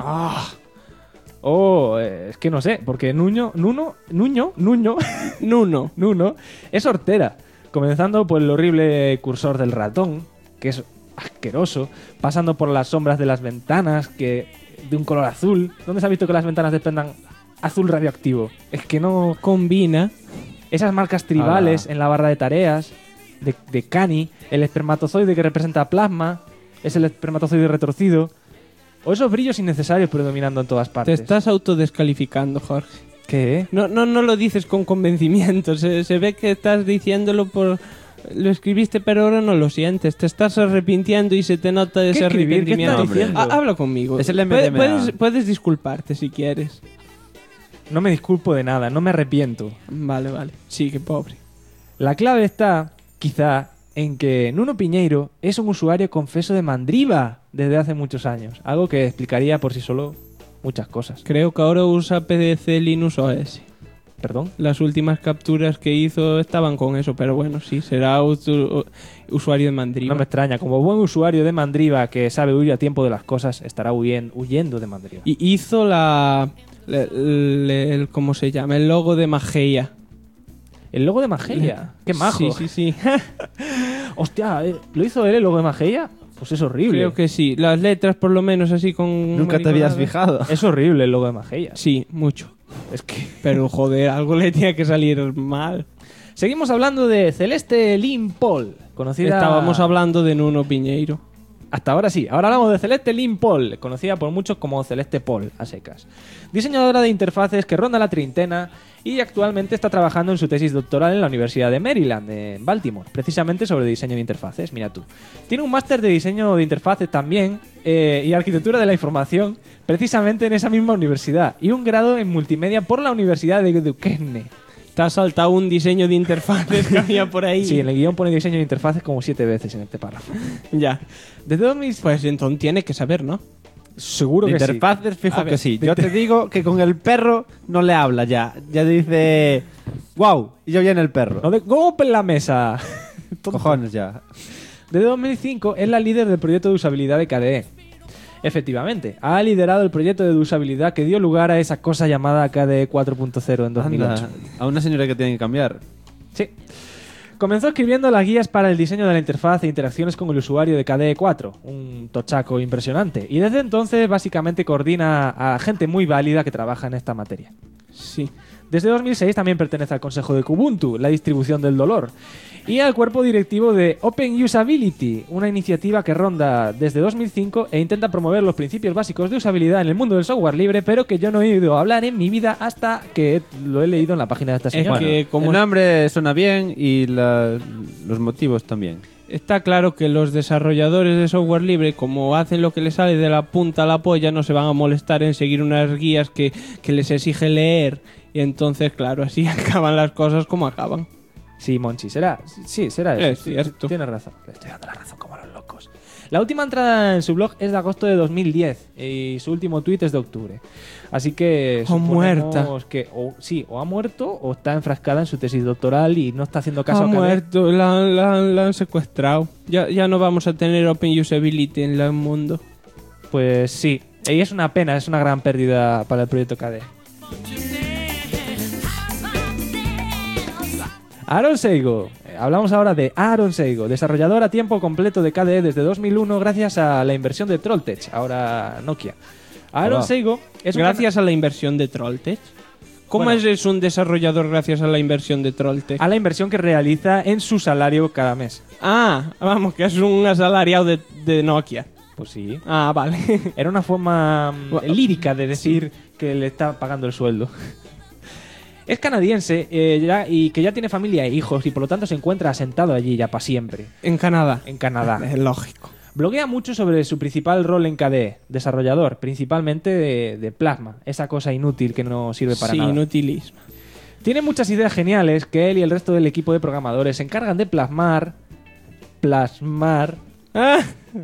[SPEAKER 2] O es que no sé, porque Nuno es hortera. Comenzando por el horrible cursor del ratón, que es asqueroso, pasando por las sombras de las ventanas, que de un color azul. ¿Dónde se ha visto que las ventanas desprendan azul radioactivo? Es que no
[SPEAKER 4] combina.
[SPEAKER 2] Esas marcas tribales en la barra de tareas de Cani, el espermatozoide que representa plasma, es el espermatozoide retorcido, o esos brillos innecesarios predominando en todas
[SPEAKER 4] Te
[SPEAKER 2] partes.
[SPEAKER 4] estás autodescalificando, Jorge.
[SPEAKER 2] ¿Qué?
[SPEAKER 4] No lo dices con convencimiento. Se ve que estás diciéndolo por... Lo escribiste pero ahora no lo sientes. Te estás arrepintiendo y se te nota ese
[SPEAKER 2] ¿Qué escribir? ¿Qué
[SPEAKER 4] arrepentimiento.
[SPEAKER 2] estás diciendo?
[SPEAKER 4] Habla conmigo.
[SPEAKER 6] Es el MDMA.
[SPEAKER 4] Puedes disculparte si quieres.
[SPEAKER 2] No me disculpo de nada, no me arrepiento.
[SPEAKER 4] Vale. Sí, qué pobre.
[SPEAKER 2] La clave está, quizá, en que Nuno Piñeiro es un usuario confeso de Mandriva desde hace muchos años. Algo que explicaría por sí solo muchas cosas.
[SPEAKER 4] Creo que ahora usa PDC Linux OS.
[SPEAKER 2] ¿Perdón?
[SPEAKER 4] Las últimas capturas que hizo estaban con eso, pero bueno, sí, será usuario de Mandriva.
[SPEAKER 2] No me extraña, como buen usuario de Mandriva que sabe huir a tiempo de las cosas, estará huyendo de Mandriva.
[SPEAKER 4] Y hizo ¿cómo se llama? El logo de Mageia.
[SPEAKER 2] ¿El logo de Mageia? ¡Qué majo!
[SPEAKER 4] Sí.
[SPEAKER 2] Hostia, ¿lo hizo él el logo de Mageia? Pues es horrible.
[SPEAKER 4] Creo que sí. Las letras, por lo menos, así con...
[SPEAKER 6] Nunca te habías fijado.
[SPEAKER 2] Es horrible el logo de Mageia.
[SPEAKER 4] Sí, mucho.
[SPEAKER 2] Es que...
[SPEAKER 4] Pero, joder, algo le tenía que salir mal.
[SPEAKER 2] Seguimos hablando de Celeste Lynn Paul, conocida...
[SPEAKER 4] Estábamos hablando de Nuno Piñeiro.
[SPEAKER 2] Hasta ahora sí. Ahora hablamos de Celeste Lynn Paul, conocida por muchos como Celeste Paul, a secas. Diseñadora de interfaces que ronda la treintena y actualmente está trabajando en su tesis doctoral en la Universidad de Maryland, en Baltimore, precisamente sobre diseño de interfaces, mira tú. Tiene un máster de diseño de interfaces también y arquitectura de la información, precisamente en esa misma universidad, y un grado en multimedia por la Universidad de Duquesne.
[SPEAKER 4] Te has saltado un diseño de interfaces que había por ahí.
[SPEAKER 2] Sí, en el guión pone diseño de interfaces como 7 veces en este párrafo.
[SPEAKER 4] Ya.
[SPEAKER 2] Desde 2000...
[SPEAKER 4] Pues entonces tiene que saber, ¿no?
[SPEAKER 2] Seguro que sí.
[SPEAKER 6] Interfaces, fijo
[SPEAKER 2] A ver,
[SPEAKER 6] que sí. Yo te digo que con el perro no le habla ya. Ya dice, wow, y ya viene el perro.
[SPEAKER 2] No de golpe en la mesa.
[SPEAKER 6] Cojones ya.
[SPEAKER 2] Desde 2005 es la líder del proyecto de usabilidad de KDE. Efectivamente, ha liderado el proyecto de usabilidad que dio lugar a esa cosa llamada KDE 4.0 en 2008.
[SPEAKER 6] Anda, a una señora que tiene que cambiar.
[SPEAKER 2] Sí. Comenzó escribiendo las guías para el diseño de la interfaz e interacciones con el usuario de KDE 4, un tochaco impresionante, y desde entonces básicamente coordina a gente muy válida que trabaja en esta materia.
[SPEAKER 4] Sí.
[SPEAKER 2] Desde 2006 también pertenece al consejo de Kubuntu, la distribución del dolor, y al cuerpo directivo de Open Usability, una iniciativa que ronda desde 2005 e intenta promover los principios básicos de usabilidad en el mundo del software libre, pero que yo no he oído hablar en mi vida hasta que lo he leído en la página de esta señora.
[SPEAKER 4] que como
[SPEAKER 6] el nombre suena bien y los motivos también.
[SPEAKER 4] está claro que los desarrolladores de software libre, como hacen lo que les sale de la punta a la polla, no se van a molestar en seguir unas guías que les exige leer. Y entonces, claro, así acaban las cosas como acaban.
[SPEAKER 2] Sí, Monchi, será eso.
[SPEAKER 4] Es cierto.
[SPEAKER 2] Tienes razón. Le estoy dando la razón como a los locos. La última entrada en su blog es de agosto de 2010 y su último tuit es de octubre. Así que
[SPEAKER 4] O muerta.
[SPEAKER 2] que o ha muerto o está enfrascada en su tesis doctoral y no está haciendo caso
[SPEAKER 4] Ha
[SPEAKER 2] a KDE.
[SPEAKER 4] muerto, la han secuestrado. Ya no vamos a tener Open Usability en el mundo.
[SPEAKER 2] Pues sí, y es una pena, es una gran pérdida para el proyecto KDE. Aaron Seigo. Hablamos ahora de Aaron Seigo, desarrollador a tiempo completo de KDE desde 2001 gracias a la inversión de Trolltech, ahora Nokia. Aaron
[SPEAKER 6] Hola.
[SPEAKER 2] Seigo es
[SPEAKER 4] Gracias a la inversión de Trolltech. ¿Cómo
[SPEAKER 2] Bueno.
[SPEAKER 4] es un desarrollador gracias a la inversión de Trolltech?
[SPEAKER 2] a la inversión que realiza en su salario cada mes.
[SPEAKER 4] Ah, vamos, que es un asalariado de Nokia.
[SPEAKER 2] Pues sí.
[SPEAKER 4] Ah, vale.
[SPEAKER 2] Era una forma
[SPEAKER 4] Bueno,
[SPEAKER 2] lírica de decir que le está pagando el sueldo. Es canadiense y que ya tiene familia e hijos y por lo tanto se encuentra asentado allí ya para siempre,
[SPEAKER 4] En Canadá.
[SPEAKER 2] en Canadá.
[SPEAKER 4] Es lógico.
[SPEAKER 2] Bloguea mucho sobre su principal rol en KDE, desarrollador, principalmente de Plasma, esa cosa inútil que no sirve para
[SPEAKER 4] Sí,
[SPEAKER 2] nada.
[SPEAKER 4] inutilismo.
[SPEAKER 2] Tiene muchas ideas geniales que él y el resto del equipo de programadores se encargan de plasmar.
[SPEAKER 4] Ah,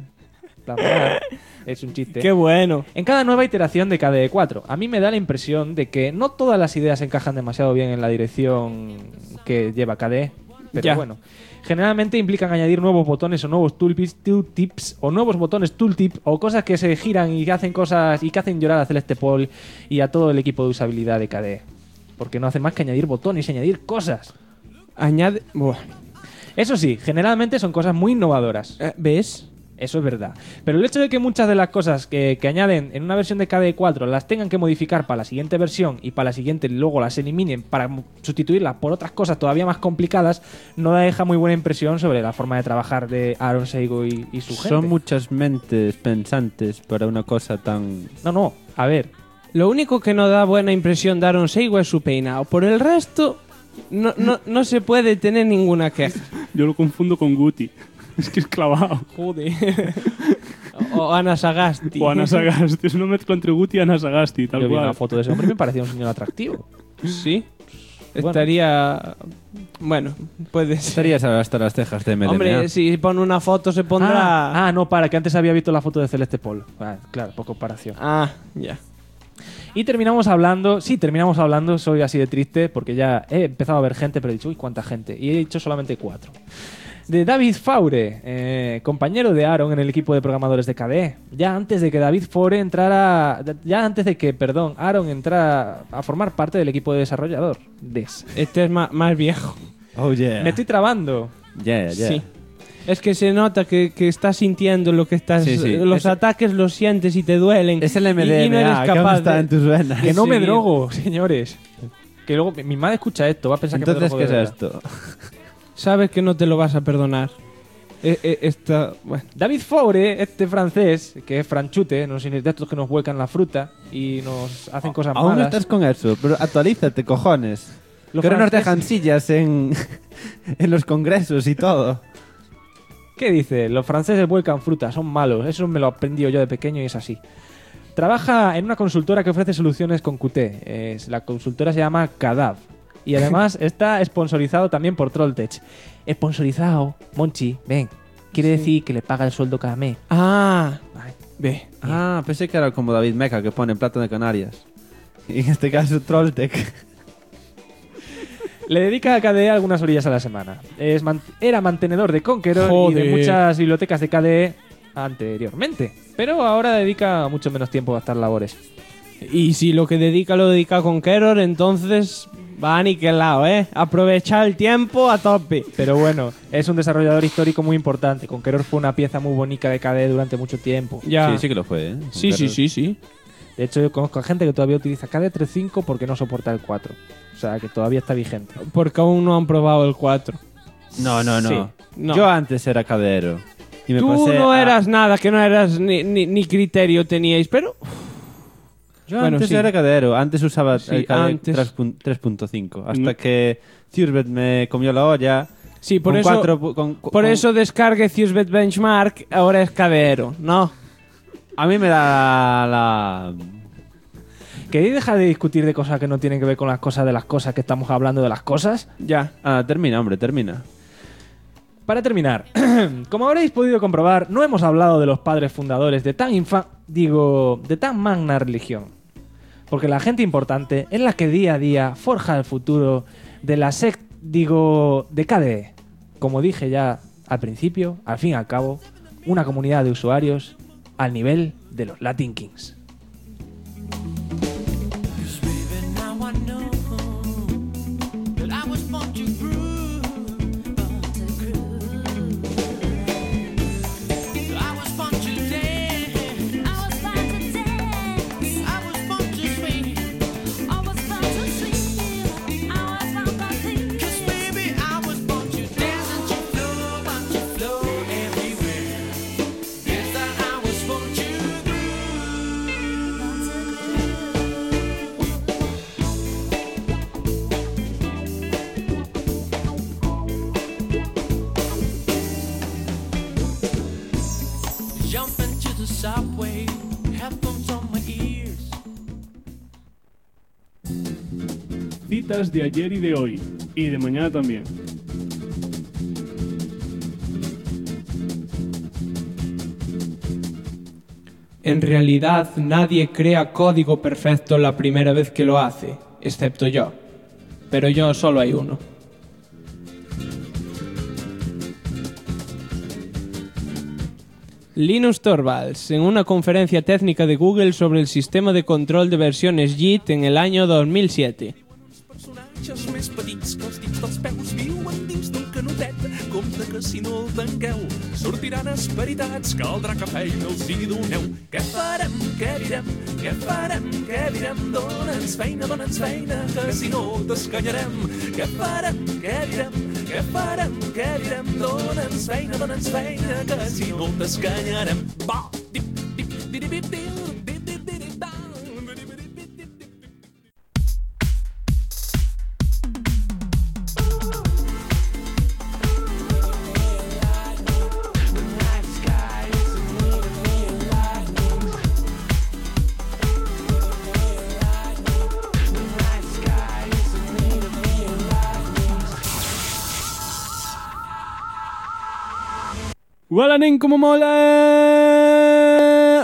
[SPEAKER 2] Es un chiste.
[SPEAKER 4] qué bueno.
[SPEAKER 2] En cada nueva iteración de KDE 4. A mí me da la impresión de que no todas las ideas encajan demasiado bien en la dirección que lleva KDE. Pero
[SPEAKER 4] Ya.
[SPEAKER 2] bueno, generalmente implican añadir nuevos botones o nuevos tooltips o nuevos botones tooltip o cosas que se giran y que hacen cosas y que hacen llorar a Celeste Paul y a todo el equipo de usabilidad de KDE. Porque no hacen más que añadir botones y añadir cosas.
[SPEAKER 4] Añade... Buah.
[SPEAKER 2] Eso sí, generalmente son cosas muy innovadoras.
[SPEAKER 4] ¿Ves?
[SPEAKER 2] Eso es verdad. Pero el hecho de que muchas de las cosas que añaden en una versión de KDE 4 las tengan que modificar para la siguiente versión y para la siguiente luego las eliminen para sustituirlas por otras cosas todavía más complicadas, no deja muy buena impresión sobre la forma de trabajar de Aaron Seigo y su gente.
[SPEAKER 6] Son muchas mentes pensantes para una cosa tan...
[SPEAKER 2] No, a ver.
[SPEAKER 4] Lo único que no da buena impresión de Aaron Seigo es su peinado. Por el resto, no se puede tener ninguna queja.
[SPEAKER 3] Yo lo confundo con Guti. Es que es clavado.
[SPEAKER 4] Joder. O Ana Sagasti.
[SPEAKER 3] O Ana Sagasti. Es una mezcla entre Guti y Ana Sagasti, tal
[SPEAKER 2] Yo vi
[SPEAKER 3] cual.
[SPEAKER 2] una foto de ese hombre y me parecía un señor atractivo.
[SPEAKER 4] Sí.
[SPEAKER 2] Bueno.
[SPEAKER 4] Estaría... Bueno, puede ser.
[SPEAKER 6] Estarías hasta las cejas de MDMA.
[SPEAKER 4] Hombre, si pone una foto se pondrá...
[SPEAKER 2] No, que antes había visto la foto de Celeste Paul. Claro, por comparación.
[SPEAKER 4] Ya.
[SPEAKER 2] Y terminamos hablando, soy así de triste porque ya he empezado a ver gente, pero he dicho, uy, cuánta gente. Y he dicho solamente 4. De David Faure, compañero de Aaron en el equipo de programadores de KDE. Ya antes de que Aaron entrara a formar parte del equipo de desarrollador.
[SPEAKER 4] Este es más viejo.
[SPEAKER 6] Oh, yeah.
[SPEAKER 2] Me estoy trabando.
[SPEAKER 6] Yeah.
[SPEAKER 4] Sí. Es que se nota que estás sintiendo lo que estás...
[SPEAKER 6] Sí.
[SPEAKER 4] Los ataques los sientes y te duelen.
[SPEAKER 6] Es el MDMA,
[SPEAKER 4] y no eres
[SPEAKER 6] que aún
[SPEAKER 4] capaz
[SPEAKER 6] está
[SPEAKER 4] de...
[SPEAKER 6] en tus venas.
[SPEAKER 2] Que no me
[SPEAKER 4] Sí.
[SPEAKER 2] drogo, señores. Que luego mi madre escucha esto, va a pensar
[SPEAKER 6] Entonces,
[SPEAKER 2] que
[SPEAKER 6] ¿qué
[SPEAKER 2] me drogo
[SPEAKER 6] es
[SPEAKER 2] de verdad.
[SPEAKER 6] esto?
[SPEAKER 4] Sabes que no te lo vas a perdonar. Bueno.
[SPEAKER 2] David Faure, este francés, que es franchute, no sé, de estos que nos vuelcan la fruta y nos hacen cosas
[SPEAKER 6] Aún
[SPEAKER 2] malas.
[SPEAKER 6] estás con eso, pero actualízate, cojones.
[SPEAKER 2] Los
[SPEAKER 6] Que ahora nos
[SPEAKER 2] franceses-
[SPEAKER 6] dejan sillas en los congresos y todo.
[SPEAKER 2] ¿Qué dice? Los franceses vuelcan fruta, son malos. Eso me lo aprendí yo de pequeño y es así. Trabaja en una consultora que ofrece soluciones con Qt. La consultora se llama Cadav. Y además está sponsorizado también por Trolltech. Sponsorizado, Monchi, ven. Quiere decir que le paga el sueldo cada mes.
[SPEAKER 4] Ah, ve.
[SPEAKER 6] Ah, pensé que era como David Meca que pone Plata de Canarias. Y en este caso Trolltech.
[SPEAKER 2] Le dedica a KDE algunas orillas a la semana. Era mantenedor de Conqueror y de
[SPEAKER 4] Joder.
[SPEAKER 2] muchas bibliotecas de KDE anteriormente. Pero ahora dedica mucho menos tiempo a estas labores.
[SPEAKER 4] Y si lo dedica a Conqueror, entonces va aniquilado, ¿eh? Aprovechar el tiempo a tope.
[SPEAKER 2] Pero bueno, es un desarrollador histórico muy importante. Conqueror fue una pieza muy bonita de KDE durante mucho tiempo.
[SPEAKER 4] Ya.
[SPEAKER 6] Sí, sí que lo fue, ¿eh?
[SPEAKER 4] Sí.
[SPEAKER 2] De hecho, yo conozco a gente que todavía utiliza KDE 3.5 porque no soporta el 4. O sea, que todavía está vigente.
[SPEAKER 4] Porque aún no han probado el 4.
[SPEAKER 6] No.
[SPEAKER 2] Sí.
[SPEAKER 4] No.
[SPEAKER 6] Yo antes era cadero. Y me
[SPEAKER 4] Tú
[SPEAKER 6] pasé
[SPEAKER 4] no
[SPEAKER 6] a-
[SPEAKER 4] eras nada, que no eras ni criterio teníais, pero...
[SPEAKER 6] Yo
[SPEAKER 4] Bueno,
[SPEAKER 6] antes
[SPEAKER 4] sí.
[SPEAKER 6] era cadero. Antes usaba
[SPEAKER 4] Sí,
[SPEAKER 6] el KDE
[SPEAKER 4] antes.
[SPEAKER 6] 3.5. Hasta que Thursbet me comió la olla.
[SPEAKER 4] Sí, por
[SPEAKER 6] Con
[SPEAKER 4] eso...
[SPEAKER 6] cuatro-
[SPEAKER 4] Por eso descargue Thursbet Benchmark, ahora es cadero, ¿no?
[SPEAKER 6] A mí me da la...
[SPEAKER 2] ¿Queréis dejar de discutir de cosas que no tienen que ver con las cosas de las cosas que estamos hablando de las cosas?
[SPEAKER 4] Ya.
[SPEAKER 6] Ah, termina, hombre, termina.
[SPEAKER 2] Para terminar, como habréis podido comprobar, no hemos hablado de los padres fundadores de de tan magna religión. Porque la gente importante es la que día a día forja el futuro de la de KDE. Como dije ya al principio, al fin y al cabo, una comunidad de usuarios al nivel de los Latin Kings.
[SPEAKER 8] Jump into the subway, headphones on my ears.
[SPEAKER 3] Citas de ayer y de hoy. Y de mañana también.
[SPEAKER 4] En realidad, nadie crea código perfecto la primera vez que lo hace, excepto yo. Pero yo solo hay uno. Linus Torvalds, en una conferencia técnica de Google sobre el sistema de control de versiones JIT en el año 2007.
[SPEAKER 8] Personatges més petits que els dits dels peus viuen dins d'un canotet. Compte que si no el tanqueu sortiran esperitats. Caldrà que feina els hi doneu. Què farem, què direm, què farem, què direm? Dóna'ns feina, que si no t'escanyarem. Què farem, què direm, què farem, què direm? Dóna'ns feina, que si no t'escanyarem. Va, dip, dip, dip, dip, dip, dip, dip, dip, dip, da.
[SPEAKER 3] ¡Walanen como mola!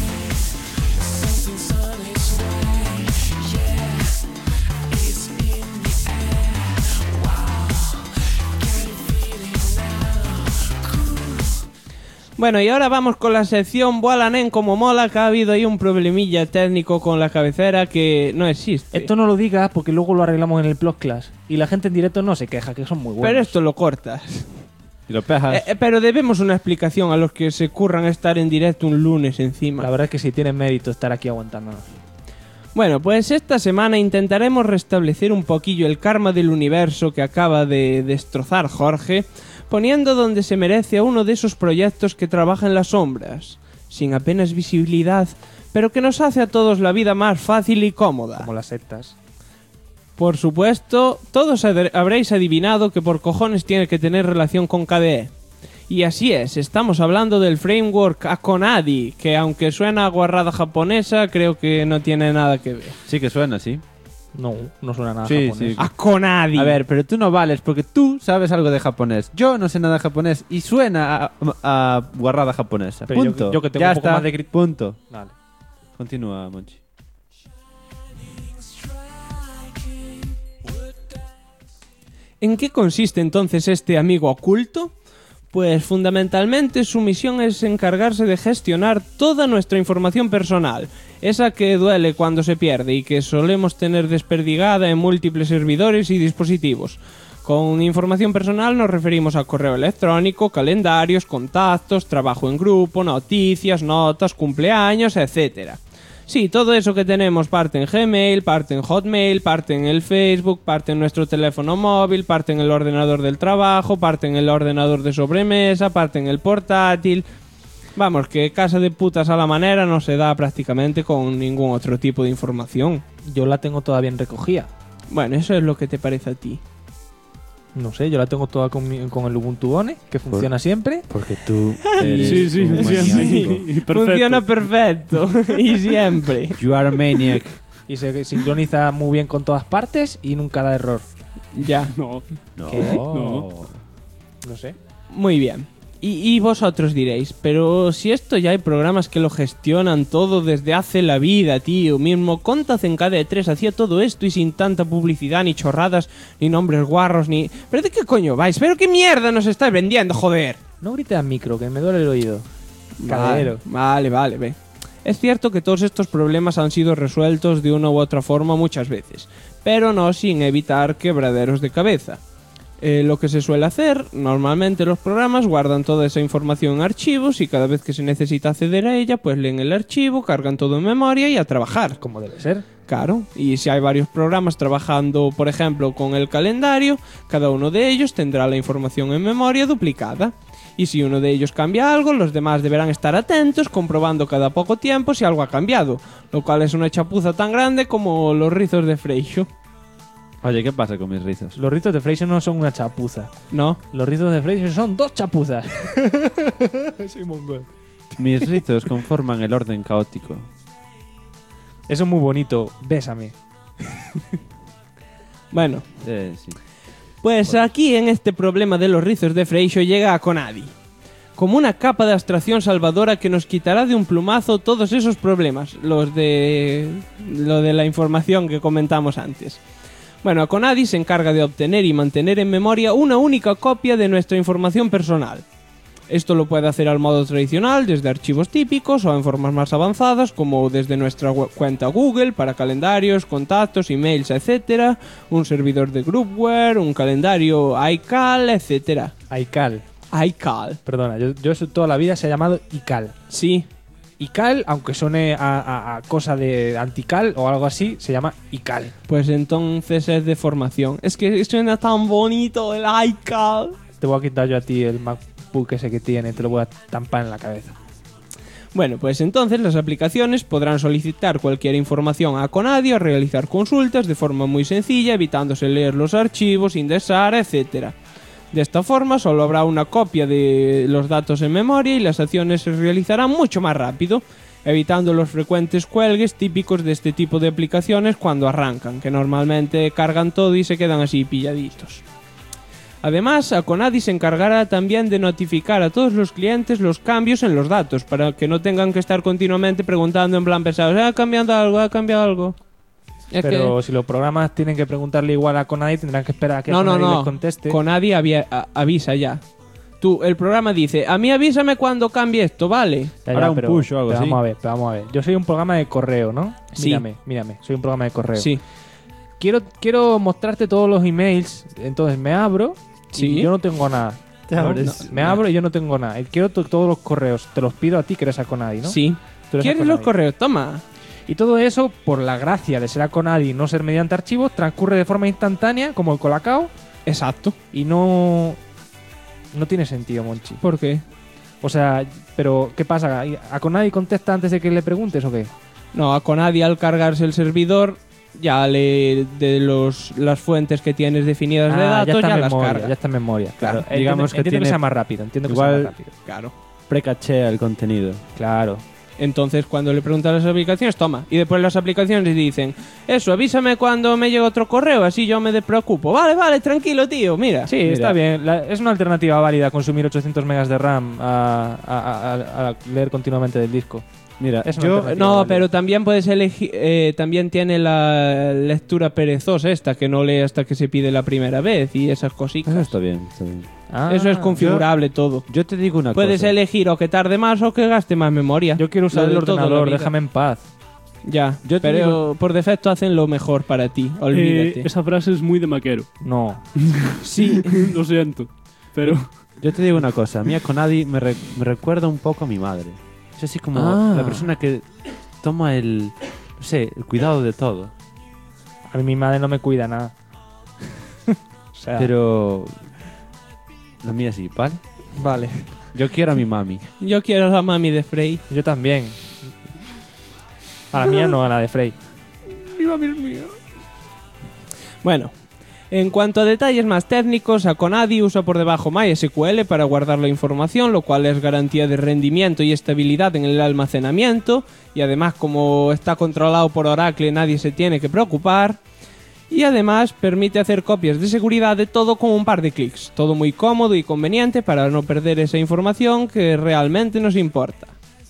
[SPEAKER 4] Bueno, y ahora vamos con la sección Boalanen como mola, que ha habido ahí un problemilla técnico con la cabecera que no existe.
[SPEAKER 2] Esto no lo digas porque luego lo arreglamos en el Plotclass y la gente en directo no se queja, que son muy buenos.
[SPEAKER 4] Pero esto lo cortas.
[SPEAKER 6] Y lo pejas.
[SPEAKER 4] Pero debemos una explicación a los que se curran estar en directo un lunes encima.
[SPEAKER 2] La verdad es que sí tiene mérito estar aquí aguantándonos.
[SPEAKER 4] Bueno, pues esta semana intentaremos restablecer un poquillo el karma del universo que acaba de destrozar Jorge, poniendo donde se merece a uno de esos proyectos que trabaja en las sombras, sin apenas visibilidad, pero que nos hace a todos la vida más fácil y cómoda.
[SPEAKER 2] Como las sectas.
[SPEAKER 4] Por supuesto, todos habréis adivinado que por cojones tiene que tener relación con KDE. Y así es, estamos hablando del framework Akonadi, que aunque suena a guarrada japonesa, creo que no tiene nada que ver.
[SPEAKER 6] Sí que suena, sí.
[SPEAKER 2] No suena nada
[SPEAKER 6] Sí,
[SPEAKER 2] japonés.
[SPEAKER 6] sí.
[SPEAKER 4] Akonadi.
[SPEAKER 6] A ver, pero tú no vales porque tú sabes algo de japonés. Yo no sé nada de japonés y suena a guarrada japonesa.
[SPEAKER 2] Pero
[SPEAKER 6] Punto.
[SPEAKER 2] yo que tengo
[SPEAKER 6] ya
[SPEAKER 2] un poco
[SPEAKER 6] está.
[SPEAKER 2] más de
[SPEAKER 6] Punto.
[SPEAKER 2] Vale.
[SPEAKER 6] Continúa, Monchi.
[SPEAKER 4] ¿En qué consiste entonces este amigo oculto? Pues fundamentalmente su misión es encargarse de gestionar toda nuestra información personal, esa que duele cuando se pierde y que solemos tener desperdigada en múltiples servidores y dispositivos. Con información personal nos referimos a correo electrónico, calendarios, contactos, trabajo en grupo, noticias, notas, cumpleaños, etc. Sí, todo eso que tenemos parte en Gmail, parte en Hotmail, parte en el Facebook, parte en nuestro teléfono móvil, parte en el ordenador del trabajo, parte en el ordenador de sobremesa, parte en el portátil. Vamos, que casa de putas a la manera no se da prácticamente con ningún otro tipo de información.
[SPEAKER 2] Yo la tengo toda bien recogida.
[SPEAKER 4] Bueno, eso es lo que te parece a ti.
[SPEAKER 2] No sé, yo la tengo toda con el Ubuntu One, que funciona siempre.
[SPEAKER 6] Porque tú eres
[SPEAKER 3] Sí,
[SPEAKER 6] un
[SPEAKER 3] sí,
[SPEAKER 6] maníaco.
[SPEAKER 3] perfecto.
[SPEAKER 4] Funciona perfecto. Y siempre.
[SPEAKER 6] You are a maniac.
[SPEAKER 2] Y se sincroniza muy bien con todas partes y nunca da error.
[SPEAKER 4] Ya.
[SPEAKER 3] No.
[SPEAKER 6] No.
[SPEAKER 2] ¿Qué?
[SPEAKER 3] No.
[SPEAKER 2] No sé.
[SPEAKER 4] Muy bien. Y vosotros diréis, pero si esto ya hay programas que lo gestionan todo desde hace la vida, tío. Mismo Contact en KD3 hacía todo esto y sin tanta publicidad, ni chorradas, ni nombres guarros, ni... ¿Pero de qué coño vais? ¿Pero qué mierda nos estáis vendiendo, joder?
[SPEAKER 2] No grites al micro, que me duele el oído. Cadero.
[SPEAKER 4] Vale, ve. Es cierto que todos estos problemas han sido resueltos de una u otra forma muchas veces, pero no sin evitar quebraderos de cabeza. Lo que se suele hacer, normalmente los programas guardan toda esa información en archivos y cada vez que se necesita acceder a ella, pues leen el archivo, cargan todo en memoria y a trabajar.
[SPEAKER 2] Como debe ser.
[SPEAKER 4] Claro, y si hay varios programas trabajando, por ejemplo, con el calendario, cada uno de ellos tendrá la información en memoria duplicada. Y si uno de ellos cambia algo, los demás deberán estar atentos, comprobando cada poco tiempo si algo ha cambiado, lo cual es una chapuza tan grande como los rizos de Freixo.
[SPEAKER 6] Oye, ¿qué pasa con mis rizos?
[SPEAKER 2] Los rizos de Freixo no son una chapuza.
[SPEAKER 4] ¿No?
[SPEAKER 2] Los rizos de Freixo son 2 chapuzas. Soy mongol.
[SPEAKER 6] Mis rizos conforman el orden caótico.
[SPEAKER 2] Eso es muy bonito. Bésame.
[SPEAKER 4] Bueno,
[SPEAKER 6] Sí.
[SPEAKER 4] pues aquí en este problema de los rizos de Freixo llega Akonadi, como una capa de abstracción salvadora que nos quitará de un plumazo todos esos problemas, lo de la información que comentamos antes. Bueno, Akonadi se encarga de obtener y mantener en memoria una única copia de nuestra información personal. Esto lo puede hacer al modo tradicional, desde archivos típicos, o en formas más avanzadas, como desde nuestra cuenta Google para calendarios, contactos, emails, etc., un servidor de groupware, un calendario iCal, etc.
[SPEAKER 2] iCal.
[SPEAKER 4] iCal.
[SPEAKER 2] Perdona, yo toda la vida se ha llamado iCal.
[SPEAKER 4] Sí.
[SPEAKER 2] iCal, aunque suene a cosa de antical o algo así, se llama iCal.
[SPEAKER 4] Pues entonces es de formación. Es que suena tan bonito el iCal.
[SPEAKER 2] Te voy a quitar yo a ti el MacBook ese que tiene, te lo voy a tampar en la cabeza.
[SPEAKER 4] Bueno, pues entonces las aplicaciones podrán solicitar cualquier información a Akonadi o realizar consultas de forma muy sencilla, evitándose leer los archivos, indexar, etc. De esta forma solo habrá una copia de los datos en memoria y las acciones se realizarán mucho más rápido, evitando los frecuentes cuelgues típicos de este tipo de aplicaciones cuando arrancan, que normalmente cargan todo y se quedan así pilladitos. Además, Akonadi se encargará también de notificar a todos los clientes los cambios en los datos, para que no tengan que estar continuamente preguntando en plan pesados, ¿ha cambiado algo? Es
[SPEAKER 2] Pero si los programas tienen que preguntarle igual a Akonadi, tendrán que esperar a que
[SPEAKER 4] No,
[SPEAKER 2] Akonadi
[SPEAKER 4] no.
[SPEAKER 2] les conteste.
[SPEAKER 4] Akonadi avisa ya. El programa dice, a mí avísame cuando cambie esto, ¿vale?
[SPEAKER 2] Ya,
[SPEAKER 6] Ahora un
[SPEAKER 2] pero-
[SPEAKER 6] push o algo
[SPEAKER 2] pero
[SPEAKER 6] así.
[SPEAKER 2] Vamos a ver. Yo soy un programa de correo, ¿no?
[SPEAKER 4] Sí.
[SPEAKER 2] Mírame. Soy un programa de correo.
[SPEAKER 4] Sí.
[SPEAKER 2] Quiero mostrarte todos los emails. Entonces me abro
[SPEAKER 4] Sí.
[SPEAKER 2] y yo no tengo nada.
[SPEAKER 6] Te abres.
[SPEAKER 2] Me abro y yo no tengo nada. Y quiero todos los correos. Te los pido a ti que eres Akonadi, ¿no?
[SPEAKER 4] Sí.
[SPEAKER 2] Tú eres
[SPEAKER 4] ¿Quieres
[SPEAKER 2] Akonadi.
[SPEAKER 4] los correos? Toma.
[SPEAKER 2] Y todo eso, por la gracia de ser Akonadi y no ser mediante archivos, transcurre de forma instantánea, como el Colacao,
[SPEAKER 4] Exacto.
[SPEAKER 2] y no tiene sentido, Monchi.
[SPEAKER 4] ¿Por qué?
[SPEAKER 2] O sea, pero ¿qué pasa? ¿Akonadi contesta antes de que le preguntes o qué?
[SPEAKER 4] No, Akonadi al cargarse el servidor ya lee de las fuentes que tienes definidas de datos,
[SPEAKER 2] está
[SPEAKER 4] ya
[SPEAKER 2] en
[SPEAKER 4] las
[SPEAKER 2] memoria,
[SPEAKER 4] carga.
[SPEAKER 2] ya está en memoria.
[SPEAKER 6] Claro,
[SPEAKER 2] Entiendo-
[SPEAKER 6] digamos que
[SPEAKER 2] entiendo
[SPEAKER 6] tiene-
[SPEAKER 2] sea más rápido. Entiendo que
[SPEAKER 6] igual-
[SPEAKER 2] sea más rápido.
[SPEAKER 4] Claro.
[SPEAKER 6] Precachea el contenido.
[SPEAKER 2] Claro.
[SPEAKER 4] Entonces, cuando le preguntan a las aplicaciones, toma. Y después las aplicaciones dicen, eso, avísame cuando me llegue otro correo, así yo me despreocupo. Vale, tranquilo, tío, mira.
[SPEAKER 2] Sí, está bien. Es una alternativa válida consumir 800 megas de RAM a leer continuamente del disco.
[SPEAKER 6] Mira,
[SPEAKER 2] Es una
[SPEAKER 6] yo...
[SPEAKER 2] alternativa
[SPEAKER 4] No,
[SPEAKER 2] válida.
[SPEAKER 4] pero también puedes elegir, también tiene la lectura perezosa esta, que no lee hasta que se pide la primera vez y esas cositas.
[SPEAKER 6] Eso está bien, está bien.
[SPEAKER 2] Ah,
[SPEAKER 4] Eso es configurable todo.
[SPEAKER 6] Yo te digo una
[SPEAKER 4] Puedes
[SPEAKER 6] cosa.
[SPEAKER 4] elegir o que tarde más o que gaste más memoria.
[SPEAKER 2] Yo quiero usar
[SPEAKER 4] Lo
[SPEAKER 2] el
[SPEAKER 4] de toda la
[SPEAKER 2] ordenador,
[SPEAKER 4] vida.
[SPEAKER 2] déjame en paz.
[SPEAKER 4] Ya,
[SPEAKER 6] Yo te
[SPEAKER 4] pero
[SPEAKER 6] digo-
[SPEAKER 4] por defecto hacen lo mejor para ti, olvídate.
[SPEAKER 3] Esa frase es muy de maquero.
[SPEAKER 2] No.
[SPEAKER 4] Sí,
[SPEAKER 3] Lo siento. Pero
[SPEAKER 6] Yo te digo una cosa. Mia Conadi me recuerda un poco a mi madre. Es así como
[SPEAKER 4] Ah.
[SPEAKER 6] la persona que toma el cuidado de todo.
[SPEAKER 2] A mí mi madre no me cuida nada. O sea,
[SPEAKER 6] Pero la mía sí, ¿vale?
[SPEAKER 2] vale.
[SPEAKER 6] Yo quiero a mi mami.
[SPEAKER 4] yo quiero a la mami de Frey.
[SPEAKER 2] Yo también. A la mía no, a la de Frey.
[SPEAKER 4] Bueno, en cuanto a detalles más técnicos, Aconadi usa por debajo MySQL para guardar la información, lo cual es garantía de rendimiento y estabilidad en el almacenamiento, y además como está controlado por Oracle nadie se tiene que preocupar, y además permite hacer copias de seguridad de todo con un par de clics, todo muy cómodo y conveniente para no perder esa información que realmente nos importa.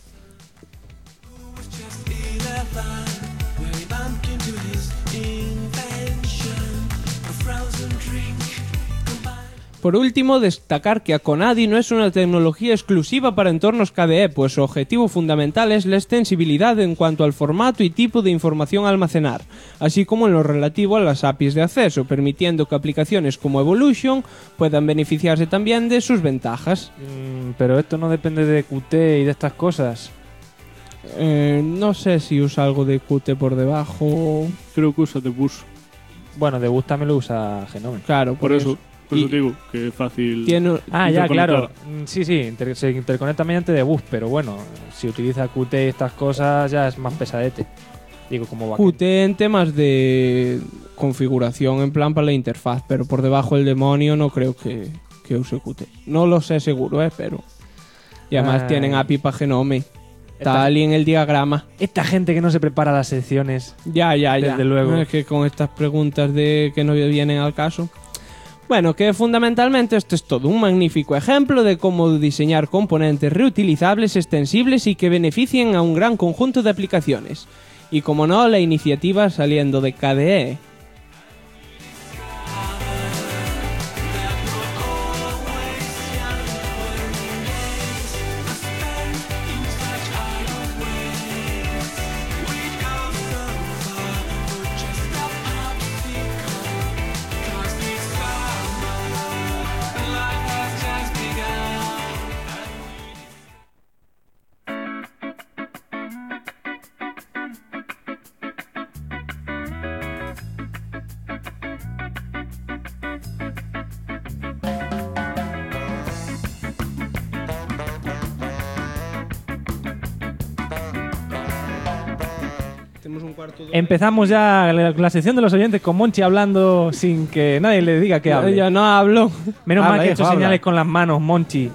[SPEAKER 4] Por último, destacar que Aconadi no es una tecnología exclusiva para entornos KDE, pues su objetivo fundamental es la extensibilidad en cuanto al formato y tipo de información a almacenar, así como en lo relativo a las APIs de acceso, permitiendo que aplicaciones como Evolution puedan beneficiarse también de sus ventajas.
[SPEAKER 2] Pero esto no depende de Qt y de estas cosas.
[SPEAKER 4] No sé si usa algo de Qt por debajo.
[SPEAKER 3] creo que usa de bus.
[SPEAKER 2] Bueno, de Bus también lo usa Genome.
[SPEAKER 4] Claro,
[SPEAKER 3] Por eso
[SPEAKER 4] y-
[SPEAKER 3] digo que es fácil.
[SPEAKER 4] tiene,
[SPEAKER 2] Ah, ya,
[SPEAKER 3] interconectar.
[SPEAKER 2] claro. Sí, se interconecta mediante de Bus, pero bueno, si utiliza Qt y estas cosas ya es más pesadete. Digo, como backend.
[SPEAKER 4] Qt en temas de configuración en plan para la interfaz, pero por debajo el demonio no creo que use Qt. No lo sé seguro, pero... Y además
[SPEAKER 2] Ay.
[SPEAKER 4] tienen API para Genome. Tal y en el diagrama.
[SPEAKER 2] Esta gente que no se prepara las secciones.
[SPEAKER 4] Ya.
[SPEAKER 2] Desde luego.
[SPEAKER 4] Es que con estas preguntas de que no vienen al caso. Bueno, que fundamentalmente esto es todo un magnífico ejemplo de cómo diseñar componentes reutilizables, extensibles y que beneficien a un gran conjunto de aplicaciones. Y como no, la iniciativa saliendo de KDE. Tenemos un cuarto de...
[SPEAKER 2] Empezamos ya la sección de los oyentes con Monchi hablando sin que nadie le diga que hable.
[SPEAKER 4] Ya no hablo.
[SPEAKER 2] Menos
[SPEAKER 6] Habla,
[SPEAKER 2] mal que he
[SPEAKER 6] hijo,
[SPEAKER 2] hecho
[SPEAKER 6] habla.
[SPEAKER 2] señales con las manos, Monchi.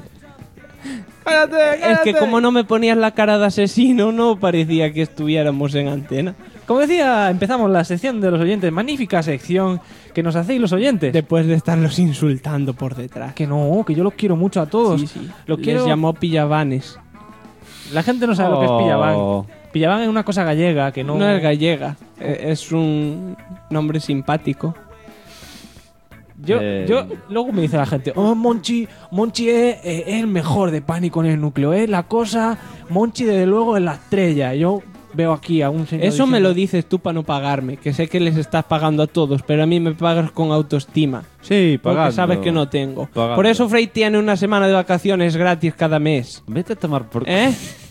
[SPEAKER 4] Es que como no me ponías la cara de asesino, no parecía que estuviéramos en antena.
[SPEAKER 2] Como decía, empezamos la sección de los oyentes. Magnífica sección que nos hacéis los oyentes.
[SPEAKER 4] Después de estarlos insultando por detrás.
[SPEAKER 2] Que no, que yo los quiero mucho a todos.
[SPEAKER 4] Sí.
[SPEAKER 2] Los
[SPEAKER 4] Les
[SPEAKER 2] quiero...
[SPEAKER 4] llamó pillavanes.
[SPEAKER 2] La gente no sabe lo que es Pillabán. Pillabán es una cosa gallega que no...
[SPEAKER 4] No es gallega, es un nombre simpático.
[SPEAKER 2] Yo, luego me dice la gente, oh, Monchi es el mejor de Pánico en el Núcleo, es la cosa, Monchi desde luego es la estrella. Yo veo aquí a un señor
[SPEAKER 4] Eso me
[SPEAKER 2] diciendo-
[SPEAKER 4] lo dices tú para no pagarme, que sé que les estás pagando a todos, pero a mí me pagas con autoestima.
[SPEAKER 6] Sí,
[SPEAKER 4] Porque
[SPEAKER 6] pagando.
[SPEAKER 4] sabes que no tengo.
[SPEAKER 6] Pagando.
[SPEAKER 4] Por eso Frey tiene una semana de vacaciones gratis cada mes.
[SPEAKER 6] Vete a tomar por...
[SPEAKER 4] ¿Eh?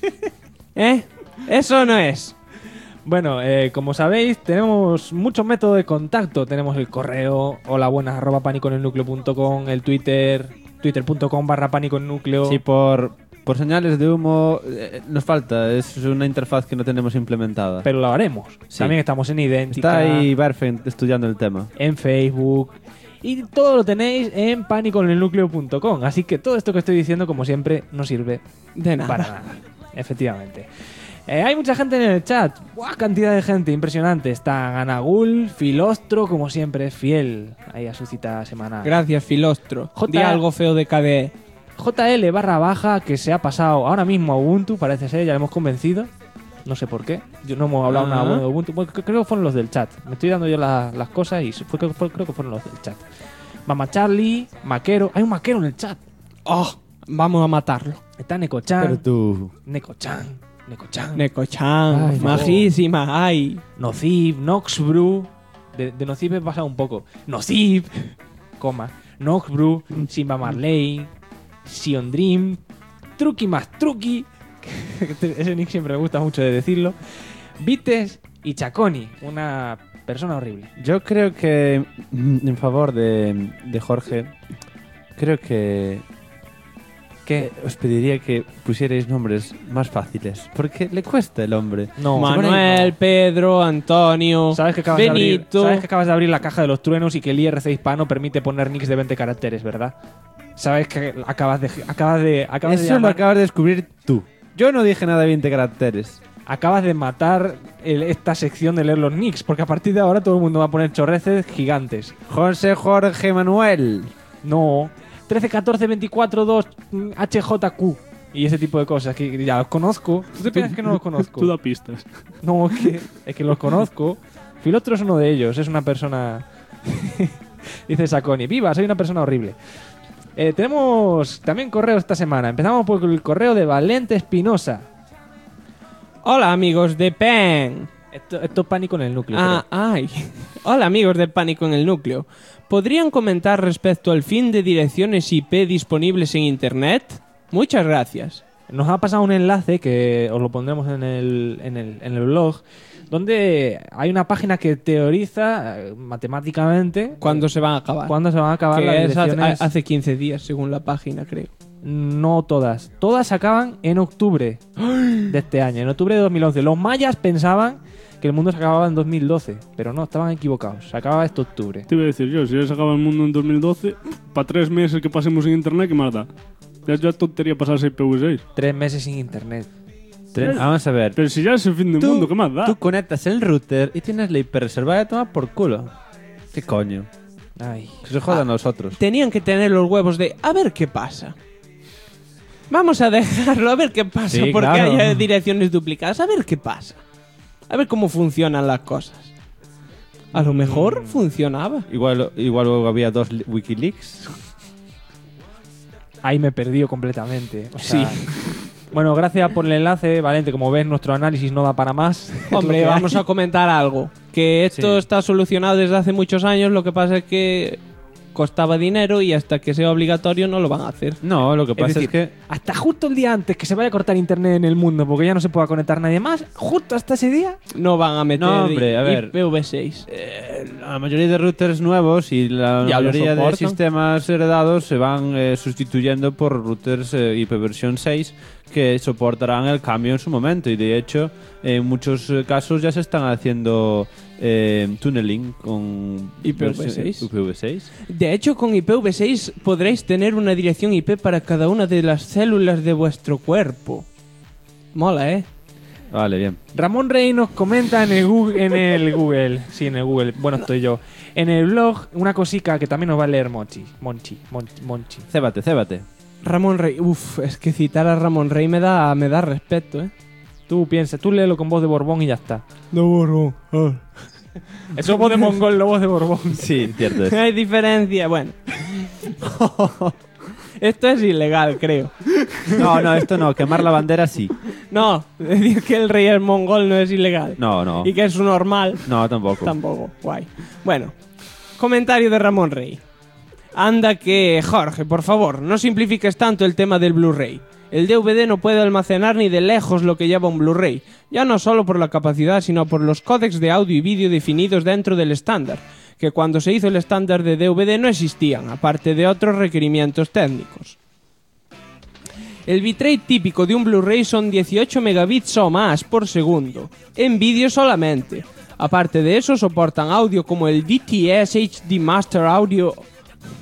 [SPEAKER 4] Eso no es.
[SPEAKER 2] Bueno, como sabéis, tenemos muchos métodos de contacto. Tenemos el correo, holabuenas@paniconelnucleo.com, el Twitter, twitter.com/paniconelnucleo.
[SPEAKER 6] Sí, por señales de humo nos falta. Es una interfaz que no tenemos implementada.
[SPEAKER 2] Pero lo haremos.
[SPEAKER 6] Sí.
[SPEAKER 2] También estamos en Idéntica,
[SPEAKER 6] Está ahí Berfen estudiando el tema.
[SPEAKER 2] en Facebook. Y todo lo tenéis en paniconelnucleo.com. Así que todo esto que estoy diciendo, como siempre, no sirve
[SPEAKER 4] De nada.
[SPEAKER 2] para nada. Efectivamente. Hay mucha gente en el chat. ¡Buah! Cantidad de gente, impresionante. Está Ganagul, Filostro, como siempre, fiel ahí a su cita semanal.
[SPEAKER 4] Gracias, Filostro.
[SPEAKER 2] J-
[SPEAKER 4] Di algo feo de KDE.
[SPEAKER 2] JL_, que se ha pasado ahora mismo a Ubuntu, parece ser, ya le hemos convencido. No sé por qué. Yo no hemos hablado nada bueno de Ubuntu. Bueno, creo que fueron los del chat. Me estoy dando yo las cosas y creo que fueron los del chat. Mama Charlie, Maquero. Hay un Maquero en el chat.
[SPEAKER 4] ¡Oh! Vamos a matarlo.
[SPEAKER 2] Está Neko-chan.
[SPEAKER 6] Pero tú...
[SPEAKER 2] Neko-chan.
[SPEAKER 4] Neko-chan.
[SPEAKER 2] Ay,
[SPEAKER 4] Majísima. Ay.
[SPEAKER 2] Nocib, Noxbrew. De Nocib he pasado un poco. Nocib, coma. Noxbrew, Simba Marley, Sion Dream, Truki más Truki. Ese nick siempre me gusta mucho de decirlo. Vites y Chaconi, una persona horrible.
[SPEAKER 6] Yo creo que, en favor de Jorge, creo que os pediría que pusierais nombres más fáciles, porque le cuesta el hombre.
[SPEAKER 2] No,
[SPEAKER 4] Manuel, Pedro, Antonio,
[SPEAKER 2] ¿Sabes que
[SPEAKER 4] Benito.
[SPEAKER 2] sabes que acabas de abrir la caja de los truenos y que el IRC hispano permite poner nicks de 20 caracteres, ¿verdad? Sabes que acabas de
[SPEAKER 6] Eso lo
[SPEAKER 2] llamar-
[SPEAKER 6] acabas de descubrir tú. Yo no dije nada de 20 caracteres.
[SPEAKER 2] acabas de matar esta sección de leer los nicks, porque a partir de ahora todo el mundo va a poner chorreces gigantes.
[SPEAKER 6] José Jorge Manuel.
[SPEAKER 2] No, 13, 14, 24, 2, HJQ y ese tipo de cosas que ya los conozco. ¿Tú te piensas que no los conozco?
[SPEAKER 3] Tú da pistas.
[SPEAKER 2] No, es que los conozco. Filostro es uno de ellos, es una persona... Dice Saconi, viva, soy una persona horrible. Tenemos también correo esta semana. Empezamos por el correo de Valente Espinosa.
[SPEAKER 4] Hola, amigos de PEN.
[SPEAKER 2] Esto es pánico en el núcleo.
[SPEAKER 4] Ay. Hola, amigos de Pánico en el Núcleo. ¿Podrían comentar respecto al fin de direcciones IP disponibles en Internet? Muchas gracias.
[SPEAKER 2] Nos ha pasado un enlace que os lo pondremos en el blog, donde hay una página que teoriza matemáticamente
[SPEAKER 4] ¿Cuándo se van a acabar?
[SPEAKER 2] cuándo se van a acabar
[SPEAKER 4] Que
[SPEAKER 2] las
[SPEAKER 4] es
[SPEAKER 2] direcciones.
[SPEAKER 4] hace 15 días, según la página, creo.
[SPEAKER 2] No todas. Todas se acaban en octubre de este año, en octubre de 2011. Los mayas pensaban que el mundo se acababa en 2012, pero no, estaban equivocados. Se acababa este octubre.
[SPEAKER 3] Te iba a decir yo, si ya se acaba el mundo en 2012, para 3 meses que pasemos en internet, ¿qué más da? Ya tontería pasarse IPv6.
[SPEAKER 2] 3 meses sin internet.
[SPEAKER 6] Vamos a ver.
[SPEAKER 3] Pero si ya es el fin del mundo, ¿qué más da?
[SPEAKER 6] Tú conectas el router y tienes la IP reservada a tomar por culo. ¿Qué coño?
[SPEAKER 2] Ay.
[SPEAKER 6] Que se jodan nosotros.
[SPEAKER 4] Tenían que tener los huevos de a ver qué pasa. Vamos a dejarlo, a ver qué pasa,
[SPEAKER 2] Sí,
[SPEAKER 4] porque
[SPEAKER 2] claro.
[SPEAKER 4] haya direcciones duplicadas, a ver qué pasa. A ver cómo funcionan las cosas. A lo mejor funcionaba.
[SPEAKER 6] Igual luego había 2 Wikileaks.
[SPEAKER 2] Ahí me he perdido completamente. O sea,
[SPEAKER 4] Sí.
[SPEAKER 2] Bueno, gracias por el enlace, Valente. Como ves, nuestro análisis no da para más. Es lo
[SPEAKER 4] Hombre,
[SPEAKER 2] que
[SPEAKER 4] vamos
[SPEAKER 2] hay.
[SPEAKER 4] a comentar algo. Que esto
[SPEAKER 2] Sí.
[SPEAKER 4] está solucionado desde hace muchos años, lo que pasa es que costaba dinero y hasta que sea obligatorio no lo van a hacer.
[SPEAKER 6] No, lo que pasa es,
[SPEAKER 2] decir,
[SPEAKER 6] que...
[SPEAKER 2] Hasta justo el día antes que se vaya a cortar internet en el mundo porque ya no se pueda conectar nadie más, justo hasta ese día.
[SPEAKER 4] No van a meter
[SPEAKER 6] No, hombre, a ver.
[SPEAKER 4] IPv6.
[SPEAKER 6] La mayoría de routers nuevos y la
[SPEAKER 4] Ya lo
[SPEAKER 6] mayoría de
[SPEAKER 4] soportan.
[SPEAKER 6] sistemas heredados se van sustituyendo por routers IP versión 6 que soportarán el cambio en su momento, y de hecho en muchos casos ya se están haciendo tunneling con
[SPEAKER 4] IPv6.
[SPEAKER 6] IPv6.
[SPEAKER 4] De hecho, con IPv6 podréis tener una dirección IP para cada una de las células de vuestro cuerpo. Mola, ¿eh?
[SPEAKER 6] Vale, bien.
[SPEAKER 2] Ramón Rey nos comenta en el Google. Sí, en el Google. Bueno, estoy yo. En el blog, una cosica que también nos va a leer Monchi.
[SPEAKER 6] Cébate.
[SPEAKER 4] Ramón Rey. Uf, es que citar a Ramón Rey me da respeto, ¿eh?
[SPEAKER 2] Tú piensa, tú léelo con voz de Borbón y ya está.
[SPEAKER 7] De Borbón.
[SPEAKER 2] Eso es voz de mongol, no voz de Borbón.
[SPEAKER 6] Sí, cierto es.
[SPEAKER 4] Hay diferencia, bueno. Esto es ilegal, creo.
[SPEAKER 6] No, esto no. Quemar la bandera sí.
[SPEAKER 4] No, decir que el rey es mongol no es ilegal.
[SPEAKER 6] No.
[SPEAKER 4] Y que es un normal,
[SPEAKER 6] No, tampoco.
[SPEAKER 4] tampoco. Guay. Bueno, comentario de Ramón Rey. Anda que, Jorge, por favor, no simplifiques tanto el tema del Blu-ray. El DVD no puede almacenar ni de lejos lo que lleva un Blu-ray, ya no solo por la capacidad, sino por los códecs de audio y vídeo definidos dentro del estándar, que cuando se hizo el estándar de DVD no existían, aparte de otros requerimientos técnicos. El bitrate típico de un Blu-ray son 18 megabits o más por segundo, en vídeo solamente. Aparte de eso, soportan audio como el DTS HD Master Audio...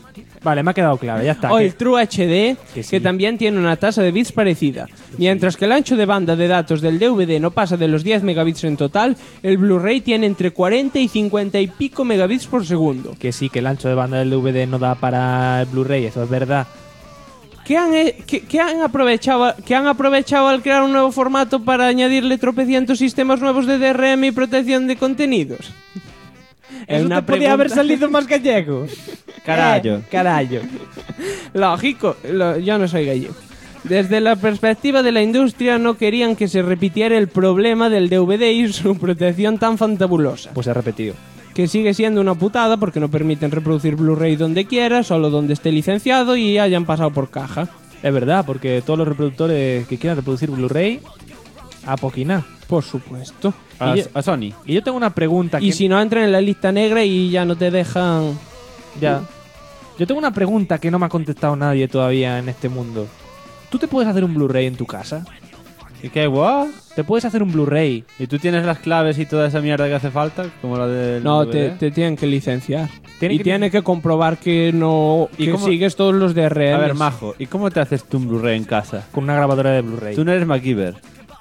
[SPEAKER 2] Vale, me ha quedado claro, ya está.
[SPEAKER 4] O
[SPEAKER 2] que-
[SPEAKER 4] el True HD,
[SPEAKER 2] que sí.
[SPEAKER 4] que también tiene una tasa de bits parecida. Mientras que el ancho de banda de datos del DVD no pasa de los 10 megabits en total, el Blu-ray tiene entre 40 y 50 y pico megabits por segundo.
[SPEAKER 2] Que sí, que el ancho de banda del DVD no da para el Blu-ray, eso es verdad.
[SPEAKER 4] ¿Qué han aprovechado al crear un nuevo formato para añadirle tropecientos sistemas nuevos de DRM y protección de contenidos?
[SPEAKER 2] Eso te podía haber salido más gallego.
[SPEAKER 6] Carallo.
[SPEAKER 4] Carallo. Lógico, yo no soy gallego. Desde la perspectiva de la industria no querían que se repitiera el problema del DVD y su protección tan fantabulosa.
[SPEAKER 2] Pues he repetido.
[SPEAKER 4] Que sigue siendo una putada porque no permiten reproducir Blu-ray donde quiera, solo donde esté licenciado y hayan pasado por caja.
[SPEAKER 2] Es verdad, porque todos los reproductores que quieran reproducir Blu-ray, a poquina.
[SPEAKER 4] Por supuesto.
[SPEAKER 6] A Sony.
[SPEAKER 2] Y yo tengo una pregunta.
[SPEAKER 4] Y si no entran en la lista negra y ya no te dejan...
[SPEAKER 2] Ya. Yo tengo una pregunta que no me ha contestado nadie todavía en este mundo. ¿Tú te puedes hacer un Blu-ray en tu casa?
[SPEAKER 6] ¿Y qué, guau?
[SPEAKER 2] ¿Te puedes hacer un Blu-ray?
[SPEAKER 6] ¿Y tú tienes las claves y toda esa mierda que hace falta? Como la del
[SPEAKER 4] No,
[SPEAKER 6] DVD?
[SPEAKER 4] te tienen que licenciar.
[SPEAKER 2] Tiene que-
[SPEAKER 4] Tiene que comprobar que no...
[SPEAKER 6] ¿Y
[SPEAKER 4] que
[SPEAKER 6] cómo-
[SPEAKER 4] sigues todos los DRM.
[SPEAKER 6] A ver, Majo, ¿y cómo te haces tú un Blu-ray en casa?
[SPEAKER 2] Con una grabadora de Blu-ray.
[SPEAKER 6] Tú no eres MacGyver.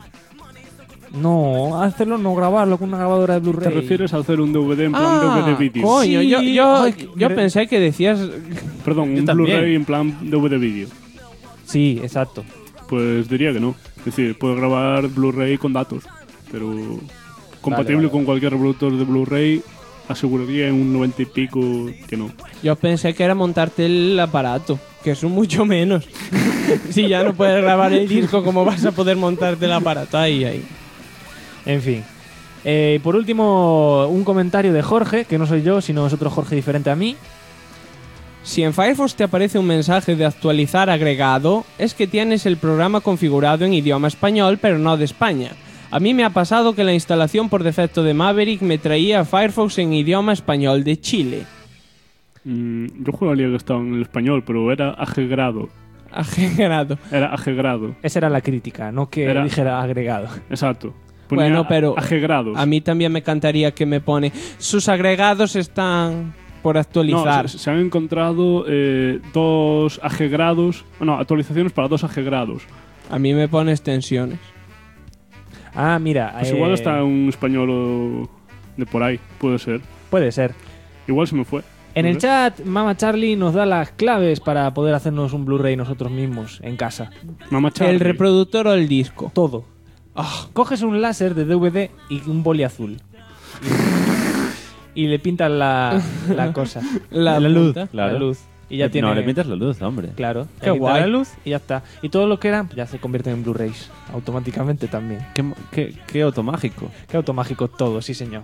[SPEAKER 2] No, hacerlo no grabarlo con una grabadora de Blu-ray.
[SPEAKER 3] ¿Te refieres a hacer un DVD en plan DVD vídeo?
[SPEAKER 4] Coño,
[SPEAKER 2] Sí,
[SPEAKER 4] yo
[SPEAKER 2] ay,
[SPEAKER 4] pensé que decías...
[SPEAKER 3] Perdón,
[SPEAKER 6] Yo
[SPEAKER 3] un
[SPEAKER 6] también.
[SPEAKER 3] Blu-ray en plan DVD vídeo.
[SPEAKER 2] Sí, exacto.
[SPEAKER 3] Pues diría que no. Es decir, puedo grabar Blu-ray con datos, pero compatible
[SPEAKER 2] vale.
[SPEAKER 3] con cualquier reproductor de Blu-ray, aseguraría en un 90 y pico que no.
[SPEAKER 4] Yo pensé que era montarte el aparato, que es un mucho menos. Si ya no puedes grabar el disco, ¿cómo vas a poder montarte el aparato? Ahí.
[SPEAKER 2] En fin. Por último, un comentario de Jorge, que no soy yo, sino es otro Jorge diferente a mí.
[SPEAKER 4] Si en Firefox te aparece un mensaje de actualizar agregado, es que tienes el programa configurado en idioma español, pero no de España. A mí me ha pasado que la instalación por defecto de Maverick me traía Firefox en idioma español de Chile.
[SPEAKER 3] Yo juraría que estaba en el español, pero era agregado.
[SPEAKER 4] Agregado.
[SPEAKER 3] Era agregado.
[SPEAKER 2] Esa era la crítica, no que
[SPEAKER 3] Era-
[SPEAKER 2] dijera agregado.
[SPEAKER 3] Exacto. Ponía
[SPEAKER 4] Bueno, pero
[SPEAKER 3] agregados.
[SPEAKER 4] a mí también me encantaría que me pone sus agregados están por actualizar.
[SPEAKER 3] No, se han encontrado dos agregados. No, actualizaciones para dos agregados.
[SPEAKER 4] A mí me pone extensiones.
[SPEAKER 2] Ah, mira.
[SPEAKER 3] Pues igual está en un español de por ahí, puede ser.
[SPEAKER 2] Puede ser.
[SPEAKER 3] Igual se me fue.
[SPEAKER 2] En el
[SPEAKER 3] ¿Ves?
[SPEAKER 2] chat, Mama Charlie nos da las claves para poder hacernos un Blu-ray nosotros mismos en casa.
[SPEAKER 3] Mamá Charlie.
[SPEAKER 4] ¿El reproductor o el disco?
[SPEAKER 2] Todo. Coges un láser de DVD y un boli azul. Y le pintas la cosa.
[SPEAKER 4] La
[SPEAKER 2] luz.
[SPEAKER 4] punta.
[SPEAKER 6] Claro.
[SPEAKER 2] La luz. Y ya tiene.
[SPEAKER 6] No, le pintas la luz, hombre.
[SPEAKER 2] Claro.
[SPEAKER 4] Qué
[SPEAKER 2] le quitas
[SPEAKER 4] guay.
[SPEAKER 2] la luz y ya está. Y todo lo que eran pues ya se convierten en Blu-rays. Automáticamente también.
[SPEAKER 6] Qué automágico.
[SPEAKER 2] Qué automágico todo, sí señor.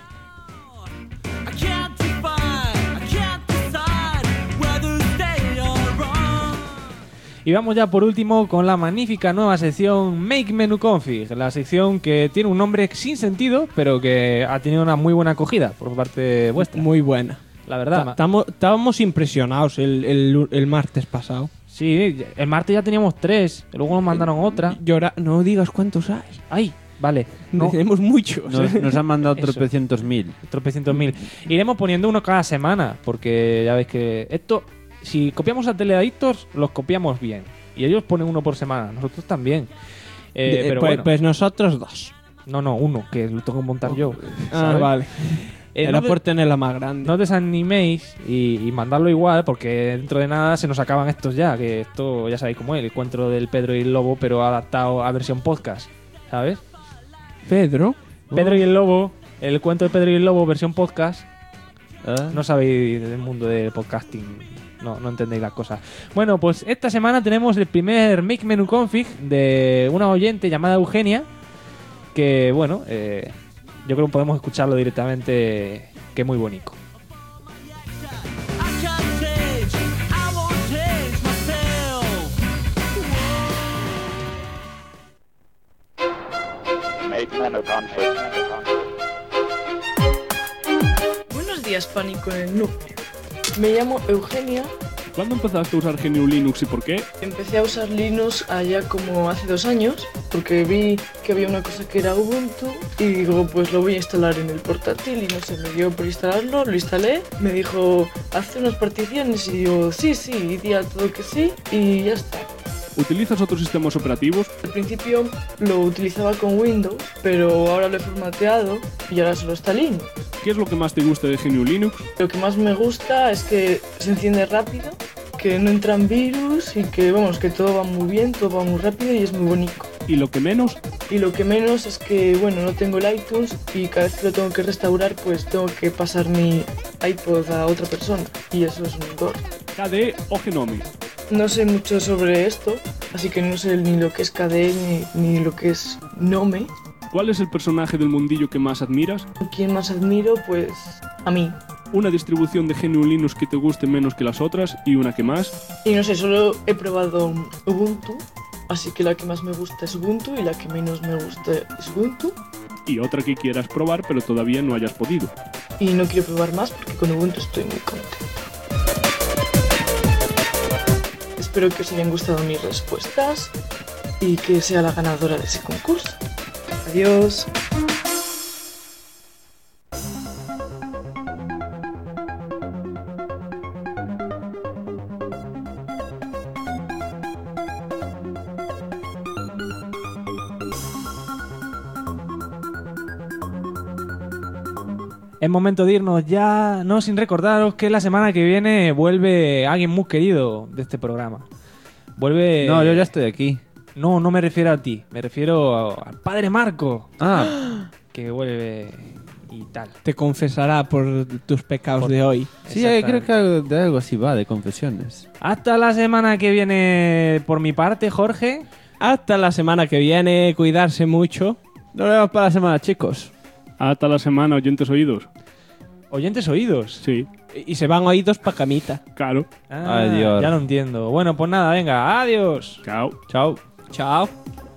[SPEAKER 2] Y vamos ya por último con la magnífica nueva sección Make Menu Config, la sección que tiene un nombre sin sentido, pero que ha tenido una muy buena acogida por parte vuestra.
[SPEAKER 4] Muy buena.
[SPEAKER 2] La verdad.
[SPEAKER 4] Estábamos impresionados el martes pasado.
[SPEAKER 2] Sí, el martes ya teníamos 3, luego nos mandaron otra.
[SPEAKER 4] No digas cuántos hay.
[SPEAKER 2] Ay, vale. No,
[SPEAKER 4] Tenemos muchos.
[SPEAKER 6] Nos han mandado
[SPEAKER 2] Eso.
[SPEAKER 6] tropecientos mil.
[SPEAKER 2] tropecientos mil. Iremos poniendo uno cada semana, porque ya veis que esto, si copiamos a Teleadictos, los copiamos bien. Y ellos ponen uno por semana, nosotros también. Pero
[SPEAKER 4] pues,
[SPEAKER 2] bueno.
[SPEAKER 4] pues nosotros dos.
[SPEAKER 2] No, uno, que lo tengo que montar yo.
[SPEAKER 4] Ah,
[SPEAKER 2] ¿sabes?
[SPEAKER 4] vale. Era
[SPEAKER 2] no
[SPEAKER 4] por tenerla más grande.
[SPEAKER 2] No desaniméis y mandarlo igual, porque dentro de nada se nos acaban estos ya, que esto ya sabéis cómo es, el cuento del Pedro y el Lobo, pero adaptado a versión podcast, ¿sabes?
[SPEAKER 4] Pedro.
[SPEAKER 2] Pedro y el Lobo, el cuento de Pedro y el Lobo, versión podcast.
[SPEAKER 6] ¿Ah?
[SPEAKER 2] No sabéis del mundo del podcasting, no entendéis las cosas. Bueno, pues esta semana tenemos el primer Make Menu Config de una oyente llamada Eugenia, que bueno, yo creo que podemos escucharlo directamente, que es muy bonito.
[SPEAKER 11] Buenos días, Pánico en el Núcleo. Me llamo Eugenia
[SPEAKER 3] ¿Cuándo empezaste a usar GNU Linux y por qué?
[SPEAKER 11] Empecé a usar Linux allá como hace 2 años, porque vi que había una cosa que era Ubuntu y digo, pues lo voy a instalar en el portátil y no sé, me dio por instalarlo, lo instalé, me dijo, hazte unas particiones y yo, sí, y di a todo que sí y ya está.
[SPEAKER 3] ¿Utilizas otros sistemas operativos?
[SPEAKER 11] Al principio lo utilizaba con Windows, pero ahora lo he formateado y ahora solo está Linux.
[SPEAKER 3] ¿Qué es lo que más te gusta de GNU Linux?
[SPEAKER 11] Lo que más me gusta es que se enciende rápido, que no entran virus y que, vamos, que todo va muy bien, todo va muy rápido y es muy bonito.
[SPEAKER 3] ¿Y lo que menos?
[SPEAKER 11] Y lo que menos es que, bueno, no tengo el iTunes y cada vez que lo tengo que restaurar, pues tengo que pasar mi iPod a otra persona y eso es un engorro.
[SPEAKER 3] ¿KDE o Gnome?
[SPEAKER 11] No sé mucho sobre esto, así que no sé ni lo que es KDE ni lo que es Gnome.
[SPEAKER 3] ¿Cuál es el personaje del mundillo que más admiras?
[SPEAKER 11] ¿Quién más admiro? Pues a mí.
[SPEAKER 3] ¿Una distribución de GNU Linux que te guste menos que las otras y una que más?
[SPEAKER 11] Y no sé, solo he probado Ubuntu, así que la que más me gusta es Ubuntu y la que menos me gusta es Ubuntu.
[SPEAKER 3] Y otra que quieras probar pero todavía no hayas podido.
[SPEAKER 11] Y no quiero probar más porque con Ubuntu estoy muy contento. Espero que os hayan gustado mis respuestas y que sea la ganadora de ese concurso. Adiós.
[SPEAKER 2] Es momento de irnos ya, no sin recordaros que la semana que viene vuelve alguien muy querido de este programa. Vuelve...
[SPEAKER 6] No, yo ya estoy aquí.
[SPEAKER 2] No me refiero a ti, me refiero al padre Marco.
[SPEAKER 6] Ah,
[SPEAKER 2] Que vuelve y tal.
[SPEAKER 4] Te confesará por tus pecados de hoy.
[SPEAKER 6] sí, creo que de algo así va, de confesiones.
[SPEAKER 2] Hasta la semana que viene por mi parte, Jorge.
[SPEAKER 4] Hasta la semana que viene, cuidarse mucho.
[SPEAKER 6] Nos vemos para la semana, chicos.
[SPEAKER 3] Hasta la semana, oyentes oídos.
[SPEAKER 2] Oyentes oídos.
[SPEAKER 3] Sí,
[SPEAKER 4] Y se van oídos pa' camita.
[SPEAKER 3] claro.
[SPEAKER 2] Ah,
[SPEAKER 6] Adiós.
[SPEAKER 2] ya lo entiendo. Bueno, pues nada, venga, adiós.
[SPEAKER 3] Chao.
[SPEAKER 6] Chao.
[SPEAKER 4] Chao.